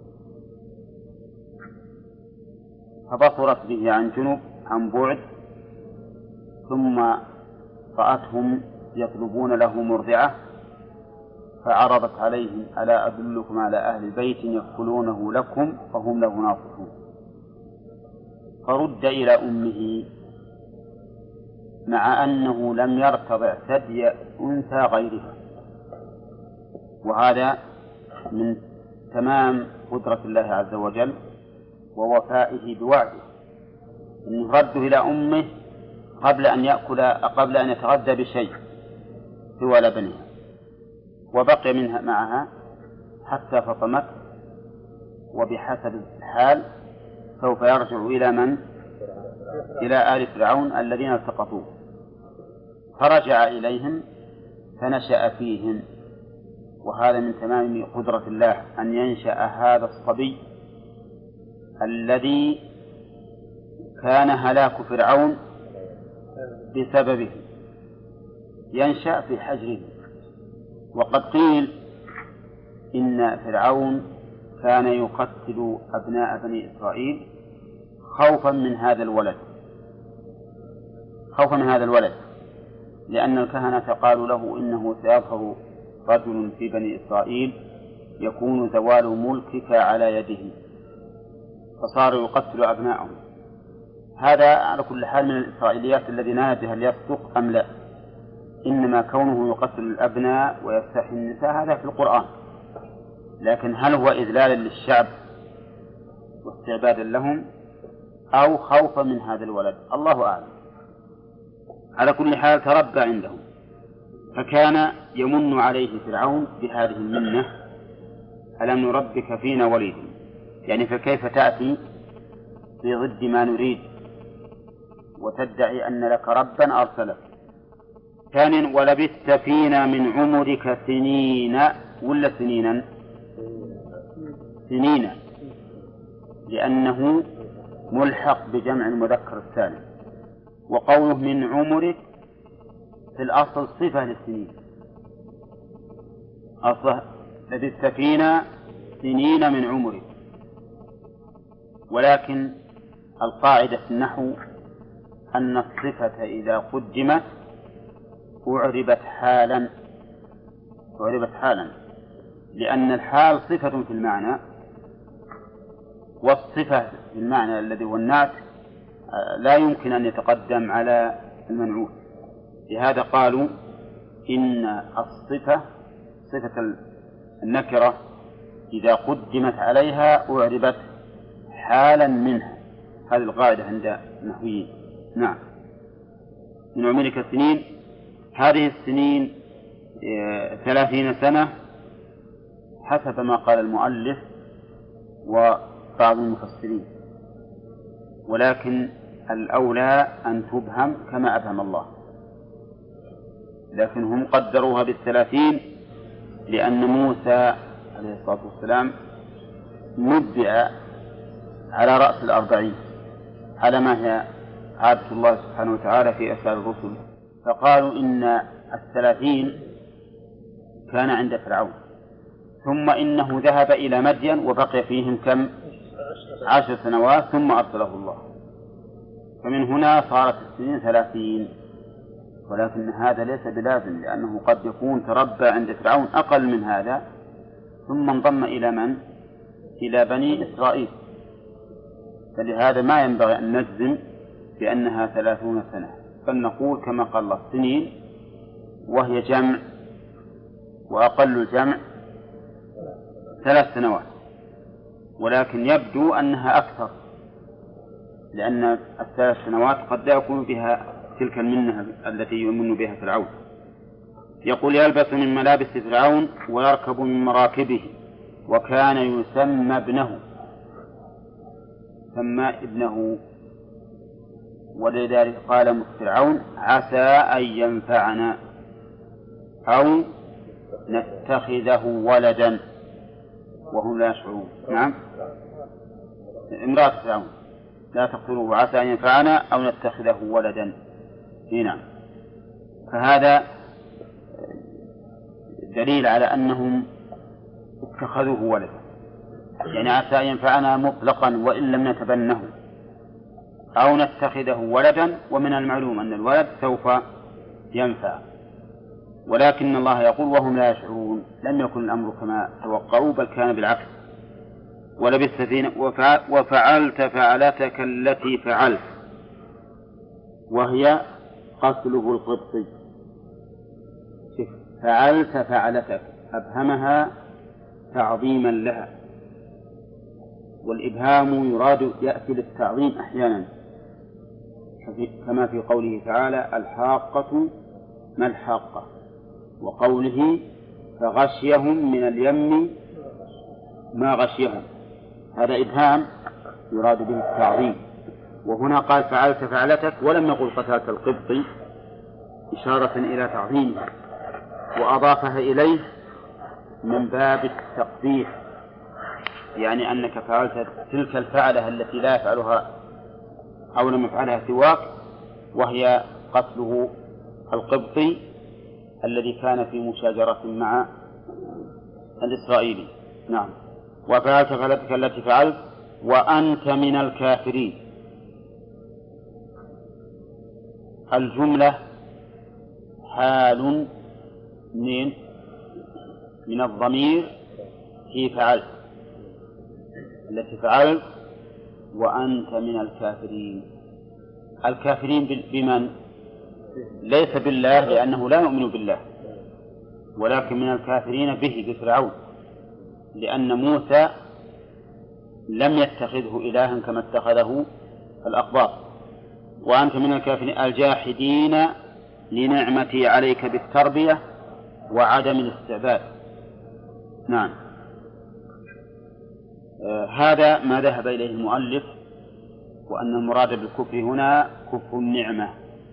فبصرت به عن جنب عن بعد، ثم رأتهم يطلبون له مرضعة فعرضت عليهم: ألا أدلكم على أهل بيت يكفلونه لكم وهم له ناصحون. فرد إلى أمه مع أنه لم يرتضع ثدي أنثى غيرها، وهذا من تمام قدرة الله عز وجل ووفائه بوعده، أنه رد إلى أمه قبل أن يتغذى بشيء سوى لبنها، وبقي منها معها حتى فطمت. وبحسب الحال سوف يرجع إلى من؟ إلى آل فرعون الذين التقطوه، فرجع إليهم فنشأ فيهم. وهذا من تمام قدرة الله أن ينشأ هذا الصبي الذي كان هلاك فرعون بسببه، ينشأ في حجره. وقد قيل إن فرعون كان يقتل أبناء بني إسرائيل خوفا من هذا الولد، لأن الكهنة قالوا له: إنه سيظهر رجل في بني إسرائيل يكون زوال ملكك على يده، فصار يقتل أبناءهم. هذا على كل حال من الإسرائيليات الذي لا ندري هل يصدق أم لا، إنما كونه يقتل الأبناء ويستحيي النساء هذا في القرآن، لكن هل هو إذلالا للشعب واستعبادا لهم أو خوفا من هذا الولد؟ الله أعلم. على كل حال تربى عندهم، فكان يمن عليه فرعون بهذه المنة: ألم نربك فينا وليدا، يعني فكيف تأتي في ضد ما نريد وتدعي أن لك ربا أرسلك. ثانيا: ولبثت فينا من عمرك سنين ولا سنينا؟ سنين لأنه ملحق بجمع المذكر السالم. وقوله من عمرك في الأصل صفة للسنين، أصله لبثت فينا سنين من عمرك، ولكن القاعدة في النحو أن الصفة إذا قدمت أعربت حالا، لأن الحال صفة في المعنى، والصفة في المعنى الذي هو النعت لا يمكن أن يتقدم على المنعوت. لهذا قالوا إن الصفة صفة النكرة إذا قدمت عليها أعربت حالا منها. هذه القاعدة عند النحويين. نعم. من عمرك السنين، هذه السنين 30 سنة حسب ما قال المؤلف وبعض المفسرين، ولكن الأولى أن تبهم كما أبهم الله، لكن هم قدروها بال30 لأن موسى عليه الصلاة والسلام نبئ على رأس 40 على ما هي عادة الله سبحانه وتعالى في إرسال الرسل، فقالوا إن 30 كان عند فرعون، ثم إنه ذهب إلى مدين وبقي فيهم كم 10 سنوات ثم أرسله الله، فمن هنا صارت السنين 30. ولكن هذا ليس بلازم، لأنه قد يكون تربى عند فرعون أقل من هذا ثم انضم إلى من؟ إلى بني إسرائيل، فلهذا ما ينبغي أن نجزم بأنها 30 سنة، بل نقول كما قال الله سنين، وهي جمع، وأقل الجمع 3 سنوات، ولكن يبدو أنها أكثر، لأن 3 سنوات قد لا يكون بها تلك المنة التي يمن بها فرعون. يقول يلبس من ملابس فرعون ويركب من مراكبه، وكان يسمى ابنه، سمى ابنه، ولذلك قال فرعون عسى أن ينفعنا أو نتخذه ولدا وهم لا يشعرون. نعم، امرأة فرعون لا تقتلوه عسى أن ينفعنا أو نتخذه ولدا. هنا فهذا دليل على أنهم اتخذوه ولدا، يعني عسى أن ينفعنا مطلقا وإن لم نتبنه، أو نتخذه ولدا، ومن المعلوم أن الولد سوف ينفع، ولكن الله يقول وهم لا يشعرون، لم يكن الأمر كما توقعوا بل كان بالعكس. ولبثت فينا وفعلت فعلتك التي فعلت، وهي قتله القبطي. فعلت فعلتك أبهمها تعظيما لها، والإبهام يراد يأتي للتعظيم أحيانا، كما في قوله تعالى الحاقة ما الحاقة، وقوله فغشيهم من اليم ما غشيهم، هذا إبهام يراد به التعظيم. وهنا قال فعلت فعلتك ولم يقل قتلت القبطي إشارة إلى تعظيمها، وأضافها إليه من باب التقبيح، يعني أنك فعلت تلك الفعلة التي لا يفعلها أو لم يفعلها سواك، وهي قتله القبطي الذي كان في مشاجرة مع الإسرائيلي. نعم. وفعلت فعلتك التي فعلت وأنت من الكافرين. الجملة حال من الضمير في فعلت التي فعلت وأنت من الكافرين. الكافرين بمن؟ ليس بالله لأنه لا يؤمن بالله، ولكن من الكافرين به بفرعون، لأن موسى لم يتخذه إلها كما اتخذه الأقباط. وأنت من الكافرين الجاحدين لنعمتي عليك بالتربية وعدم الاستعباد. نعم. هذا ما ذهب إليه المؤلف، وأن المراد بالكفر هنا كفر النعمة،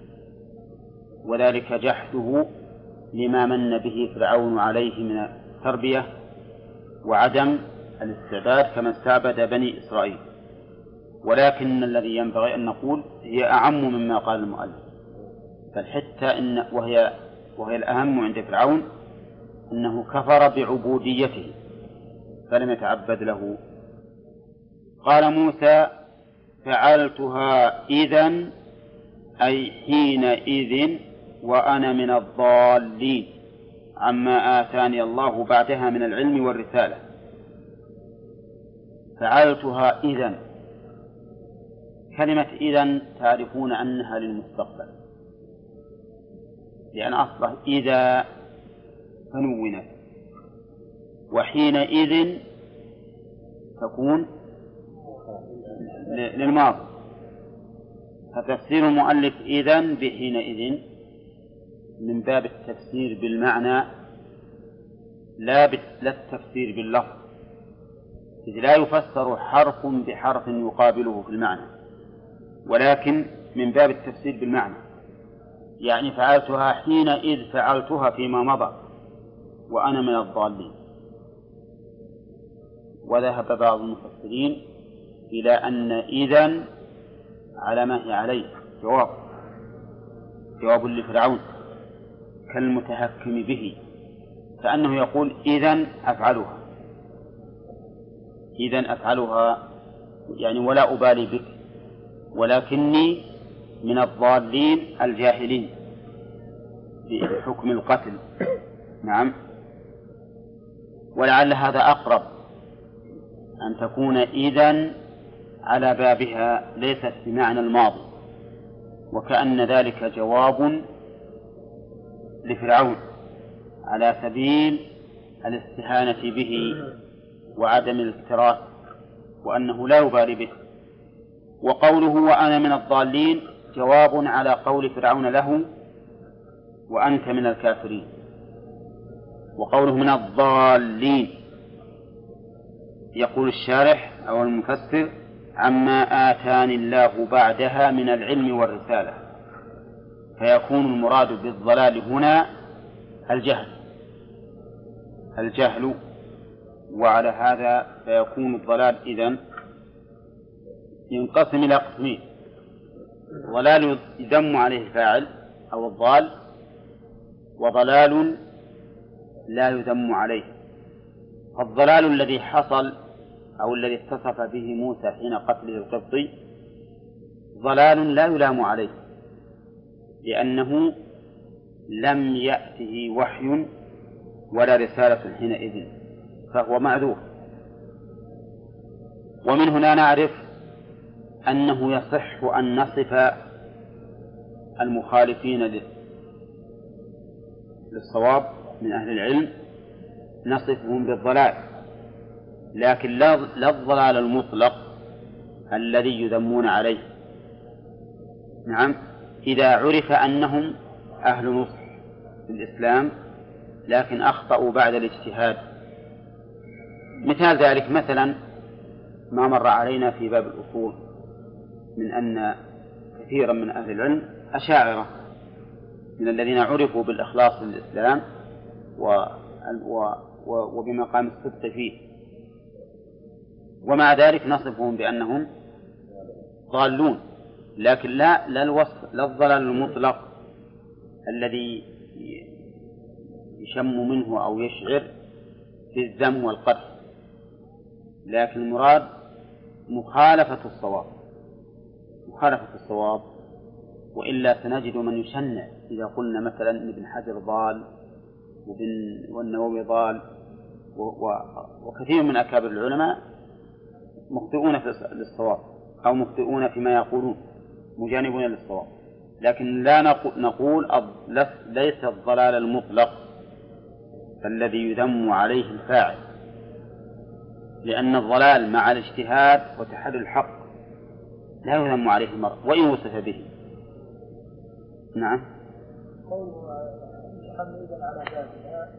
وذلك جحده لما من به فرعون عليه من التربية وعدم الاستعباد كما استعبد بني إسرائيل، ولكن الذي ينبغي أن نقول هي أعم مما قال المؤلف، بل حتى وهي الأهم عند فرعون أنه كفر بعبوديته فلم يتعبد له. قال موسى: فعلتها إذن أي حينئذ وأنا من الضالين عما آتاني الله بعدها من العلم والرسالة. فعلتها إذن، كلمة إذن تعرفون أنها للمستقبل، لأن أصله إذا فنونت، وحينئذ تكون للماضي، فتفسير المؤلف إذن بحينئذ من باب التفسير بالمعنى لا التفسير باللفظ، إذ لا يفسر حرف بحرف يقابله في المعنى، ولكن من باب التفسير بالمعنى، يعني فعلتها حينئذ فعلتها فيما مضى وأنا من الضالين. وذهب بعض المفسرين إلى أن إذن على ما هي عليه جواب لفرعون كالمتهكم به، كأنه يقول إذن أفعلها يعني ولا أبالي بك، ولكني من الضالين الجاهلين بحكم القتل. نعم، ولعل هذا أقرب أن تكون إذن على بابها ليست بمعنى الماضي، وكأن ذلك جواب لفرعون على سبيل الاستهانة به وعدم الاكتراث، وأنه لا يبالي به. وقوله وأنا من الضالين جواب على قول فرعون له وأنت من الكافرين. وقوله من الضالين يقول الشارح أو المفسر عما آتاني الله بعدها من العلم والرسالة، فيكون المراد بالضلال هنا الجهل، وعلى هذا فيكون الضلال إذن ينقسم إلى قسمين: ضلال يذم عليه الفاعل أو الضال، وضلال لا يذم عليه. فالضلال الذي حصل أو الذي اتصف به موسى حين قتله القبطي ضلال لا يلام عليه، لأنه لم يأته وحي ولا رسالة حينئذ، فهو معذور. ومن هنا نعرف أنه يصح أن نصف المخالفين للصواب من أهل العلم نصفهم بالضلال، لكن لا الضلال المطلق الذي يذمون عليه. نعم، إذا عرف أنهم أهل نصح في الإسلام لكن أخطأوا بعد الاجتهاد. مثال ذلك مثلا ما مر علينا في باب الأصول من أن كثيرا من أهل العلم أشاعرة من الذين عرفوا بالإخلاص للإسلام وبمقام الصدق فيه، ومع ذلك نصفهم بأنهم ضالون، لكن لا الضلال المطلق الذي يشم منه أو يشعر في الذم والقتل، لكن المراد مخالفة الصواب. وإلا سنجد من يشنع إذا قلنا مثلا إن ابن حجر ضال والنووي ضال وكثير من أكابر العلماء مخطئون في الصواب أو مخطئون فيما يقولون مجانبون للصواب، لكن لا نقول ليس الضلال المطلق الذي يذم عليه الفاعل، لأن الضلال مع الاجتهاد وتحري الحق لا يذم عليه المرء وإن وصف به. نعم. على ذاتها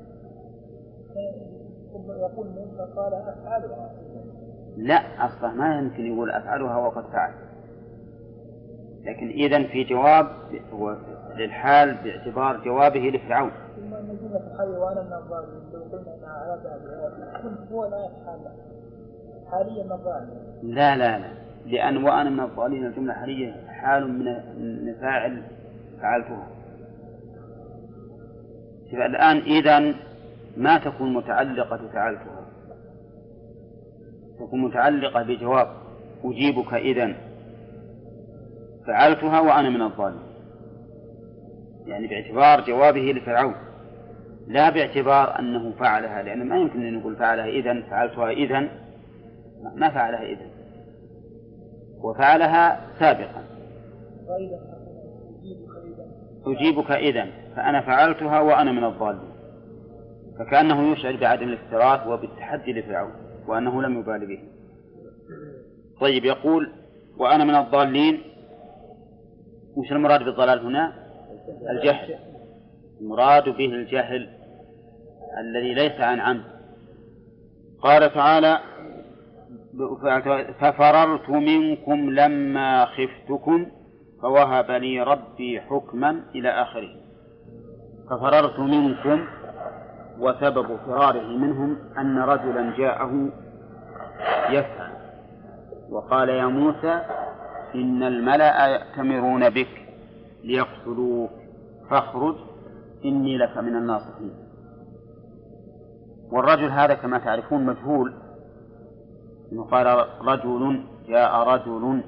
ثم يقول من قال أفعلها. لا، أصلا ما يمكن يقول أفعلها وقد فعل، لكن إذن في جواب للحال باعتبار جوابه لفرعون. ثم نجمة الحي وأنا من الظالمين لو قلنا أنها على ذلك هو لا يفعل حاليا من الظالمين. لا لأن وأنا من الظالمين الجملة حالية حال من فاعل فعلتها. الآن إذن ما تكون متعلقة فعلتها، تكون متعلقة بجواب أجيبك إذن فعلتها وأنا من الظالمين، يعني باعتبار جوابه لفرعون لا باعتبار أنه فعلها، لأن ما يمكن أن نقول فعلها إذن فعلتها إذن، ما فعلها إذن، وفعلها سابقا. أجيبك إذن فأنا فعلتها وأنا من الظالمين، فكأنه يشعر بعدم الاكتراث وبالتحدي لفرعون وأنه لم يبال به. طيب يقول وأنا من الضالين، وش المراد بالضلال هنا؟ الجهل، المراد به الجهل الذي ليس عن عمد. قال تعالى ففررت منكم لما خفتكم فوهب لي ربي حكما إلى آخره. ففررت منكم، وسبب فراره منهم أن رجلا جاءه يسأل وقال يا موسى إن الملأ يأتمرون بك ليقتلوك فاخرج إني لك من الناصحين. والرجل هذا كما تعرفون مجهول، قال رجل جاء رجل،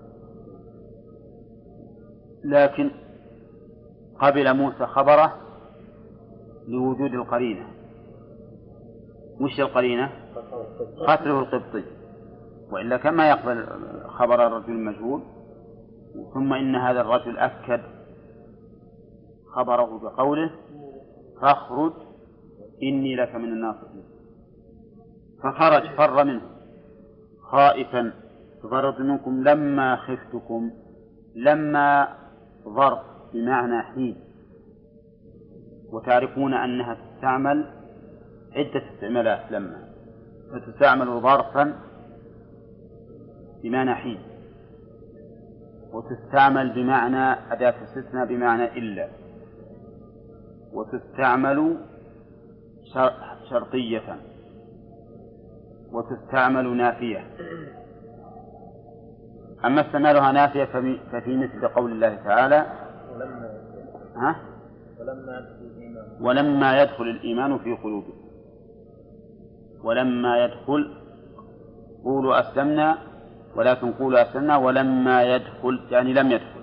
لكن قبل موسى خبره لوجود القرينة. وش القرينة؟ قتله القبطي، وإلا كما يقبل خبر الرجل المجهول. ثم إن هذا الرجل أكد خبره بقوله فاخرج إني لك من الناصحين، فخرج فر منه خائفا. ففررت منكم لما خفتكم، لما ظرف بمعنى حين، وتعرفون أنها تستعمل عدة استعمالات، لما فتستعمل ظرفا بمعنى حين، وتستعمل بمعنى أداة استثناء بمعنى إلا، وتستعمل شرطية، وتستعمل نافية. أما استعمالها نافية ففي مثل قول الله تعالى ولما يدخل الإيمان في قلوبكم. ولما يدخل، قولوا أسلمنا ولكن قولوا أسلمنا ولما يدخل يعني لم يدخل.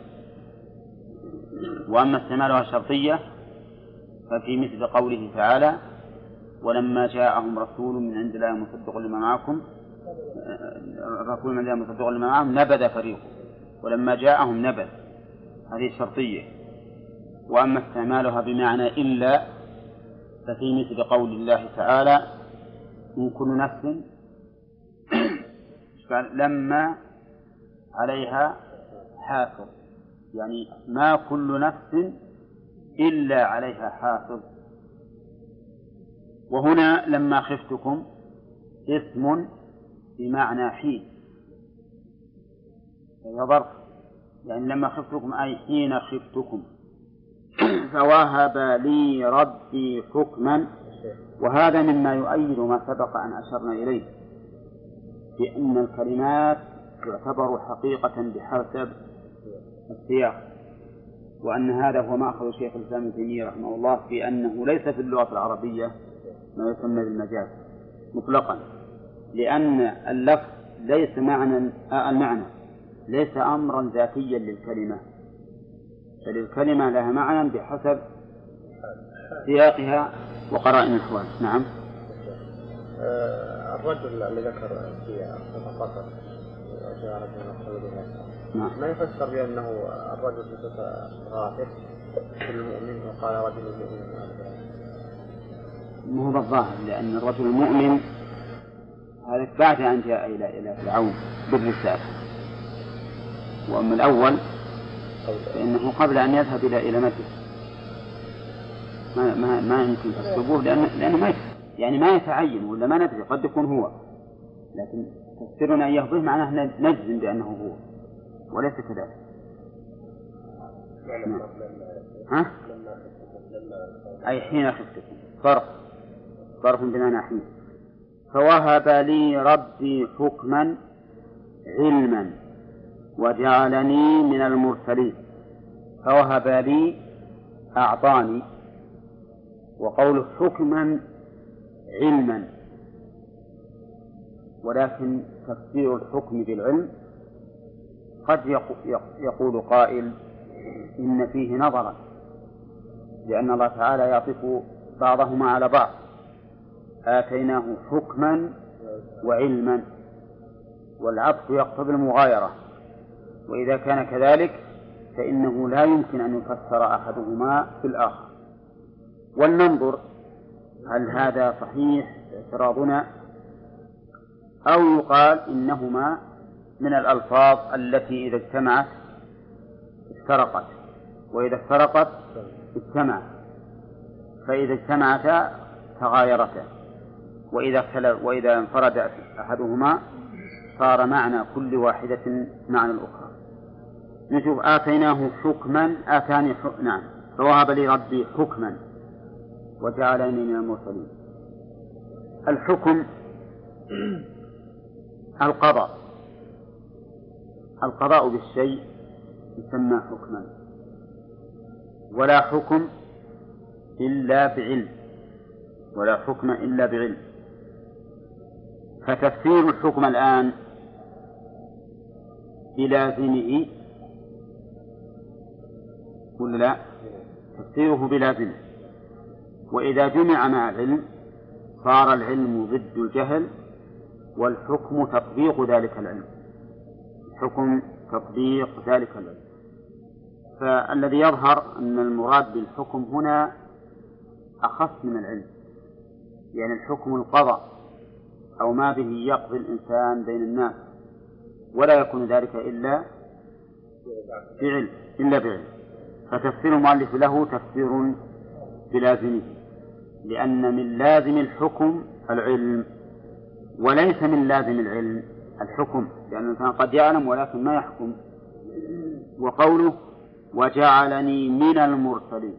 وأما استعمالها شرطية ففي مثل قوله تعالى ولما جاءهم رسول من عند الله مصدق لما معكم، الرسول من عند الله مصدق لما معهم نبذ فريق، ولما جاءهم نبذ، هذه شرطية. وأما استعمالها بمعنى إلا ففي مثل قول الله تعالى من كل نفس لما عليها حافظ، يعني ما كل نفس إلا عليها حافظ. وهنا لما خفتكم اسم بمعنى حين، هي ظرف، يعني لما خفتكم أي حين خفتكم. فوهب لي ربي حكما، وهذا مما يؤيد ما سبق أن أشرنا إليه بأن الكلمات تعتبر حقيقة بحسب السياق، وأن هذا هو مأخذ شيخ الإسلام ابن تيمية رحمه الله في أنه ليس في اللغة العربية ما يسمى بالمجاز مطلقا، لأن اللفظ ليس المعنى ليس أمرا ذاتيا للكلمة، بل الكلمة لها معنى بحسب سياقها وقرائن الأحوال. نعم. الرجل اللي ذكر في القصر جاء رجل ما يفسر بأنه الرجل بصفة غافر كل المؤمن وقال رجل المؤمن. ما هو بالظاهر، لأن الرجل المؤمن هذا بعد أن جاء إلى فرعون بالرسالة، وأما الأول فإنه قبل أن يذهب إلى مكة ما يمكن تصبوه، لأنه ما يتعين ولا ما ندري، قد يكون هو، لكن تفسيرنا إياه به معناه نجزم بأنه هو وليس كذلك. ها؟ أي حين خفتكم، ظرف بمعنى حين. فوهب لي ربي حكما علما وجعلني من المرسلين. فوهب لي أعطاني، وقوله حكما علما، ولكن تفسير الحكم بالعلم قد يقول قائل إن فيه نظرا، لأن الله تعالى يعطف بعضهما على بعض، آتيناه حكما وعلما، والعطف يقتضي المغايرة، وإذا كان كذلك فإنه لا يمكن أن يفسر أحدهما بالآخر. ولننظر هل هذا صحيح اعتراضنا، أو يقال إنهما من الألفاظ التي إذا اجتمعت افترقت، وإذا افترقت اجتمعت، فإذا اجتمعتا تغايرتا، وإذا انفرد أحدهما صار معنى كل واحدة معنى الأخرى. نشوف آتيناه حكما، آتاني نعم. فوهب لي ربي حكما وجعلني من المرسلين. الحكم القضاء بالشيء يسمى حكما، ولا حكم إلا بعلم، ولا حكم إلا بعلم. فتفسير الحكم الآن بلازمه ولا لا؟ تفسيره بلازمه، وإذا جمع مع العلم صار العلم ضد الجهل، والحكم تطبيق ذلك العلم، الحكم تطبيق ذلك العلم. فالذي يظهر أن المراد بالحكم هنا أخص من العلم، يعني الحكم القضاء أو ما به يقضي الإنسان بين الناس، ولا يكون ذلك إلا بعلم. فتفسير المؤلف له تفسير بلازمه، لأن من لازم الحكم العلم، وليس من لازم العلم الحكم، لأن الإنسان قد يعلم ولكن ما يحكم. وقوله وجعلني من المرسلين،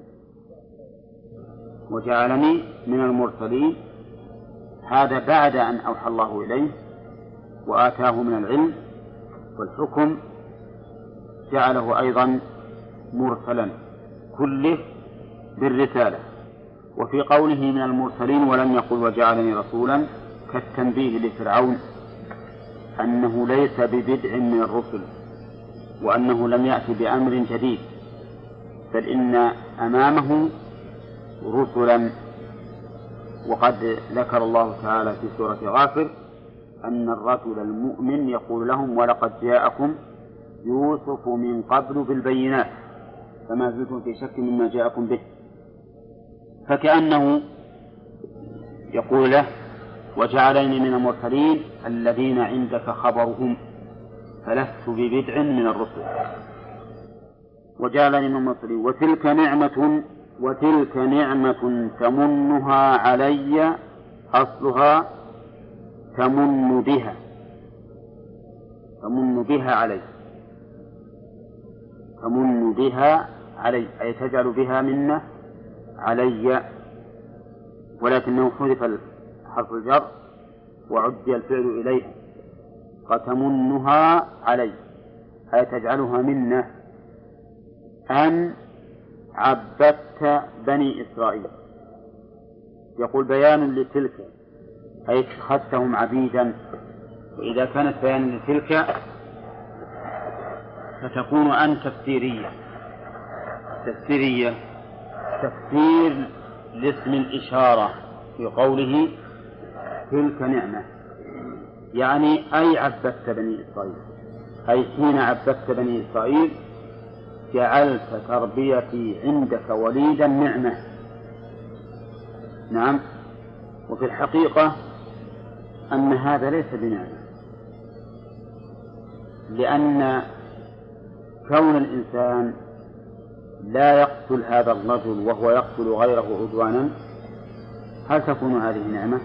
وجعلني من المرسلين، هذا بعد أن أوحى الله إليه وآتاه من العلم والحكم، جعله أيضا مرسلا كله بالرسالة. وفي قوله من المرسلين ولم يقل وجعلني رسولا كالتنبيه لفرعون أنه ليس ببدع من الرسل، وأنه لم يأتي بأمر جديد، بل إن أمامه رسلا. وقد ذكر الله تعالى في سورة غافر أن الرسول المؤمن يقول لهم ولقد جاءكم يوسف من قبل بالبينات فما زلتم في شك مما جاءكم به. فكأنه يقول له وجعلني من المرسلين الذين عندك خبرهم، فلست ببدع من الرسل. وجعلني من المرسلين وتلك نعمة تمنها علي، أصلها تمن بها علي أي تجعل بها منة علي، ولكنه حذف حرف الجر وعدي الفعل إليه، فتمنها علي أي تجعلها منة أن عبدت بني إسرائيل. يقول بيان لتلك أي اتخذتهم عبيدا، وإذا كانت بيان لتلك فتكون أن تفسيرية تفسير لاسم الإشارة في قوله تلك نعمة، يعني أي عبدت بني إسرائيل، أي حين عبدت بني إسرائيل جعلت تربيتي عندك وليدا نعمة. نعم. وفي الحقيقة أن هذا ليس بنعمة، لأن كون الإنسان لا يقتل هذا الرجل وهو يقتل غيره عدوانا، هل تكون هذه نعمة؟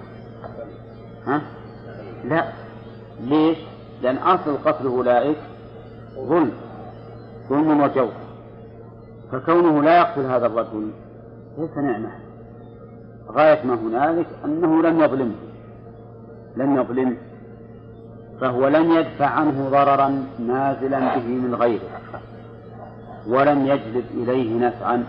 لا. ليش؟ لأن أصل قتل أولئك ظلم وجور، فكونه لا يقتل هذا الرجل ليس نعمة، غاية ما هنالك أنه لم يظلمه، فهو لم يدفع عنه ضررا نازلا به من غيره، ولم يجلب إليه نفعا.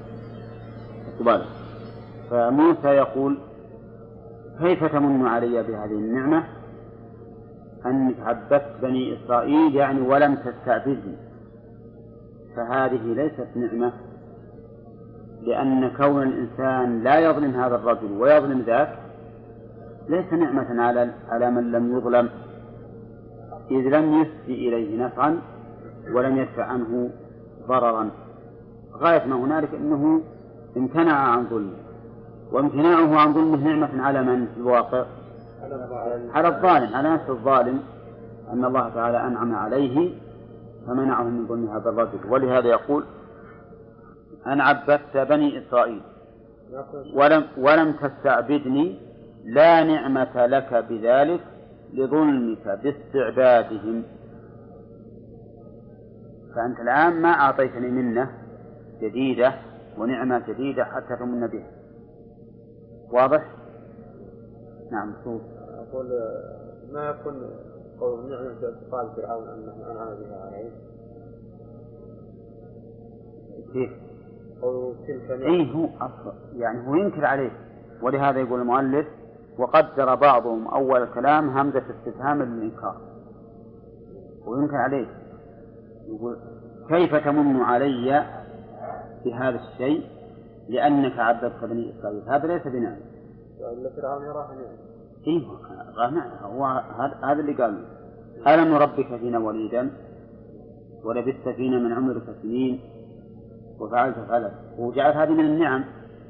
فموسى يقول: كيف تمن علي بهذه النعمة أنك عبدت بني إسرائيل، يعني ولم تستعبدني؟ فهذه ليست نعمة، لأن كون الإنسان لا يظلم هذا الرجل ويظلم ذاك ليس نعمة على من لم يظلم، إذ لم يسدي إليه نفعا ولم يدفع عنه ضررا. غاية ما هنالك أنه امتنع عن ظلمه، وامتناعه عن ظلمه نعمة على من في الواقع؟ على الظالم، على نفس الظالم، أن الله تعالى أنعم عليه فمنعه من ظلم هذا الرجل. ولهذا يقول: أن عبدت بني إسرائيل ولم تستعبدني، لا نعمة لك بذلك لظلمك باستعبادهم. فأنت الآن ما أعطيتني منة جديدة ونعمة جديدة حتى تمن بها. واضح؟ نعم. أقول ما يكون قول نعمة اعتقاد فرعون أنه أنعم بها عليه. كيف؟ قول تلك نعمة. إيه هو أصلا يعني هو ينكر عليه، ولهذا يقول المؤلف: وقدر بعضهم أول الكلام همزة استفهام للإنكار، وينكر عليه. يقول: كيف تمن علي بهذا الشيء لأنك عبدت بني إسرائيل؟ هذا ليس بنعمة. فرعون يراه نعمة. إيه هو هذا اللي قال: ألم نربك فينا وليدا ولبثت فينا من عمرك سنين وفعلت فعلت، وجعل هذه من النعم.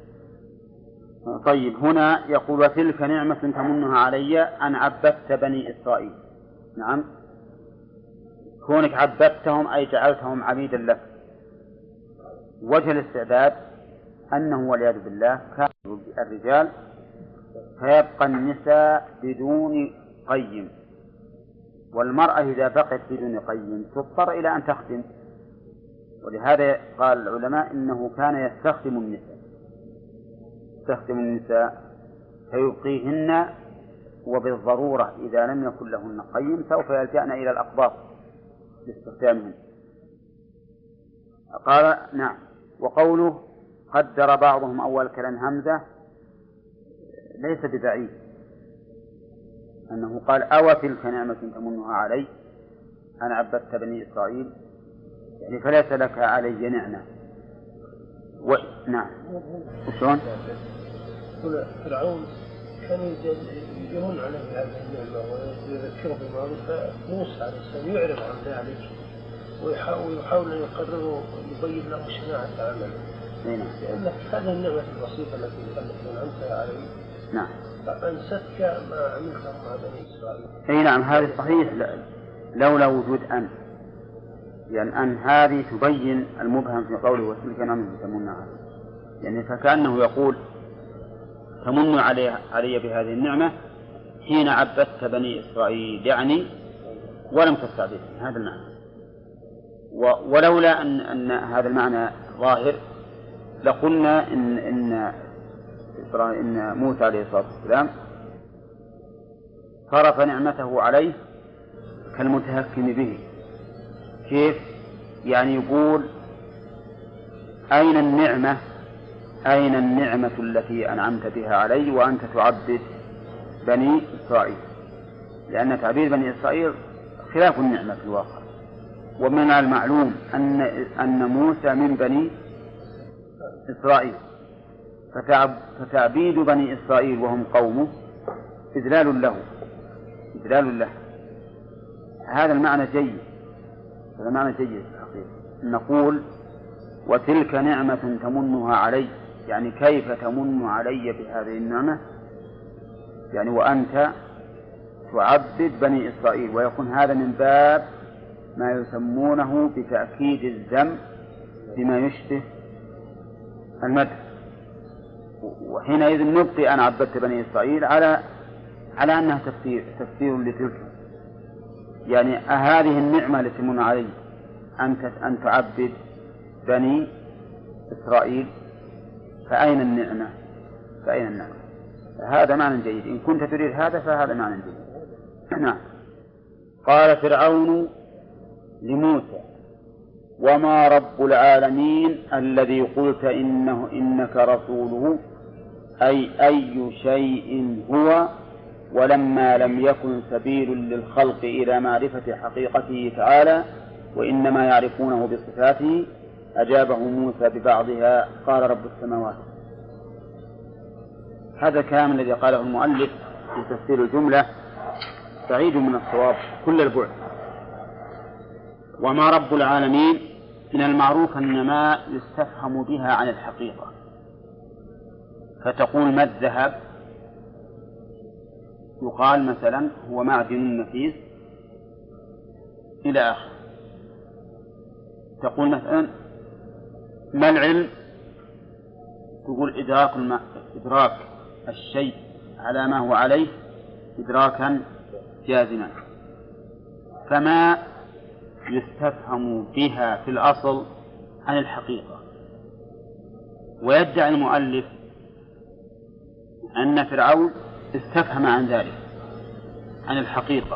طيب، هنا يقول: وتلك نعمة تمنها علي أن عبدت بني إسرائيل. نعم، كونك عبدتهم أي جعلتهم عبيدا لك. وجه الاستعباد أنه والعياذ بالله كان الرجال فيبقى النساء بدون قيم، والمرأة إذا بقت بدون قيم تضطر إلى أن تخدم. ولهذا قال العلماء إنه كان يستخدم النساء فيبقيهن، وبالضرورة إذا لم يكن لهن قيم سوف يلجأن إلى الأقباط لاستخدامهن. قال: نعم. وقوله قدر بعضهم أول كلام همزة ليس ببعيد، أنه قال: أو تلك نعمة تمنها علي أنا عبدت بني إسرائيل، يعني فليس لك علي نعمة. نعم. وشون؟ فرعون كان يمن عليه هذه النعمة ويذكره بالماضي، فموسى عليه السلام يعرض عن ذلك ويحاول أن يقرره ويبين له شناعة عمله، لأن هذه النعمة البسيطة التي أنعمت عليه نعم فأنستك ما عملته مع بني إسرائيل. أي نعم، هذا صحيح، لولا وجود أن، يعني أن هذه تبين المبهم في قوله وتلك نعمة تمن عليه، يعني فكأنه يقول: تمن علي بهذه النعمة حين عبدت بني إسرائيل، يعني ولم تستعبدني. هذا المعنى. ولولا أن هذا المعنى ظاهر لقلنا إن موسى عليه الصلاة والسلام صرف نعمته عليه كالمتهكم به. كيف؟ يعني يقول: أين النعمة التي أنعمت بها علي وأنت تعبد بني إسرائيل؟ لأن تعبيد بني إسرائيل خلاف النعمة في الواقع. ومن المعلوم أن موسى من بني إسرائيل، فتعبيد بني إسرائيل وهم قومه إذلال له. هذا المعنى جيد، الحقيقة. نقول: وتلك نعمة تمنها علي، يعني كيف تمن علي بهذه النعمة، يعني وأنت تعبد بني إسرائيل. ويكون هذا من باب ما يسمونه بتأكيد الذم بما يشبه المدح، وحينئذ نبقي أن عبدت بني إسرائيل على أنها تفسير لتلك، يعني هذه النعمة التي تمن علي أن تعبد بني إسرائيل فأين النعمة؟ فأين النعمة؟ هذا معنى جيد، إن كنت تريد هذا فهذا معنى جيد. نعم. قال فرعون لموسى: وما رب العالمين الذي قلت إنك رسوله، أي شيء هو، ولما لم يكن سبيل للخلق إلى معرفة حقيقته تعالى وإنما يعرفونه بصفاته، أجابه موسى ببعضها: قال رب السماوات. هذا الكلام الذي قاله المؤلف في تفسير الجملة بعيد من الصواب كل البعد. وما رب العالمين من المعروف أن ما يستفهم بها عن الحقيقة، فتقول ما الذهب؟ يقال مثلا هو معدن نفيس إلى آخره. تقول مثلا ما العلم؟ تقول إدراك الشيء على ما هو عليه إدراكا جازما. فما يستفهم بها في الأصل عن الحقيقة. ويدعي المؤلف أن فرعون استفهم عن ذلك عن الحقيقة،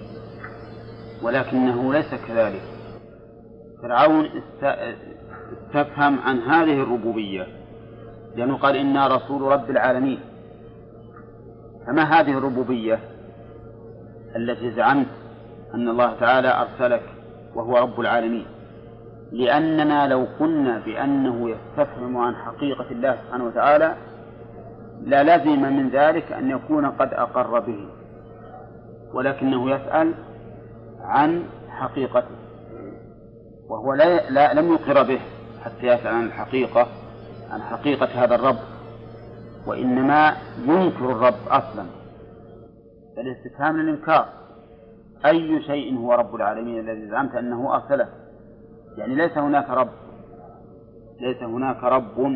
ولكنه ليس كذلك. فرعون استفهم عن هذه الربوبية، لأنه قال إنا رسول رب العالمين. فما هذه الربوبية التي زعمت أن الله تعالى أرسلك وهو رب العالمين؟ لأننا لو قلنا بأنه يستفهم عن حقيقة الله سبحانه وتعالى لازم من ذلك أن يكون قد أقر به، ولكنه يسأل عن حقيقته، وهو لم يقر به حتى يسأل عن الحقيقة، عن حقيقة هذا الرب، وإنما ينكر الرب أصلا. فالاستفهام للإنكار: أي شيء هو رب العالمين الذي زعمت أنه أرسله؟ يعني ليس هناك رب، ليس هناك رب.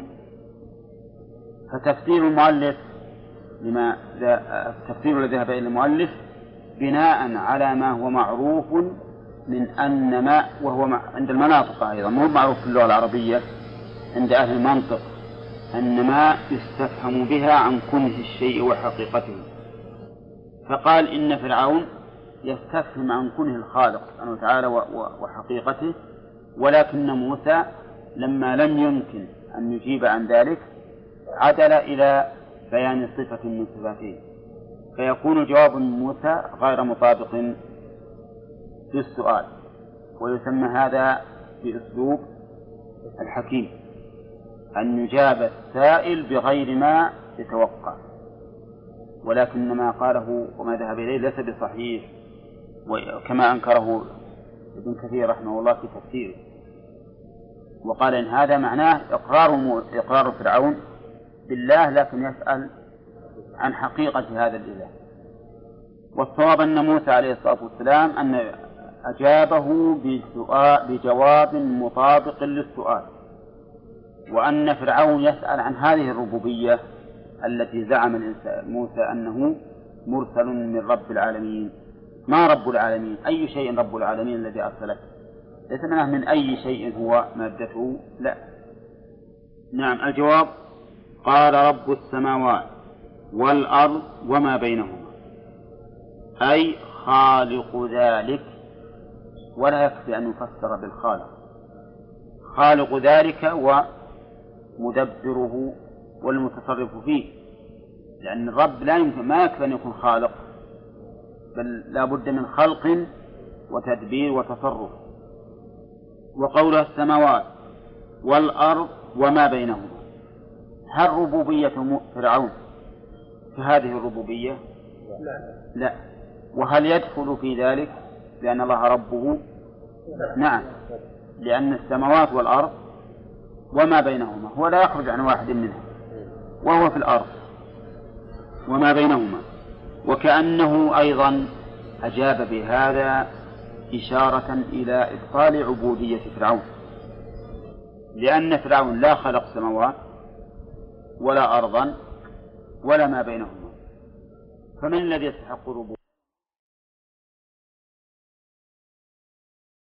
فتفسير المؤلف لما التفسير الذي ذهب إلى المؤلف بناء على ما هو معروف من أن ما، وهو عند المناطق أيضا مو معروف في اللغة العربية، عند أهل المنطق، أن ما يستفهم بها عن كنه الشيء وحقيقته. فقال إن فرعون يستفهم عن كنه الخالق سبحانه وتعالى وحقيقته، ولكن موسى لما لم يمكن أن يجيب عن ذلك عدل إلى بيان صفة من صفاته، فيكون جواب موسى غير مطابق للسؤال، ويسمى هذا بأسلوب الحكيم، أن يجاب السائل بغير ما يتوقع. ولكن ما قاله وما ذهب إليه ليس بصحيح، وكما أنكره ابن كثير رحمه الله في تفسيره، وقال إن هذا معناه إقرار فرعون بالله، لكن يسأل عن حقيقة هذا الإله. والصواب أن موسى عليه الصلاة والسلام أن أجابه بجواب مطابق للسؤال، وأن فرعون يسأل عن هذه الربوبية التي زعم موسى أنه مرسل من رب العالمين. ما رب العالمين؟ أي شيء رب العالمين الذي أرسله؟ ليس معناه من أي شيء هو مادته، لا. نعم، الجواب: قال رب السماوات والأرض وما بينهما، أي خالق ذلك. ولا يكفي أن يفسر بالخالق، خالق ذلك ومدبره والمتصرف فيه، لأن الرب لا يمكن، ما يكفي أن يكون خالق، بل لا بد من خلق وتدبير وتصرف. وقوله السماوات والأرض وما بينهما، هل ربوبية فرعون كهذه الربوبية؟ لا. وهل يدخل في ذلك لأن الله ربه؟ نعم، لأن السماوات والأرض وما بينهما هو لا يخرج عن واحد منها، وهو في الأرض وما بينهما. وكأنه أيضا أجاب بهذا إشارة إلى إبطال عبودية فرعون، لأن فرعون لا خلق سماوات ولا أرضا ولا ما بينهما، فمن الذي يستحق الربوبية؟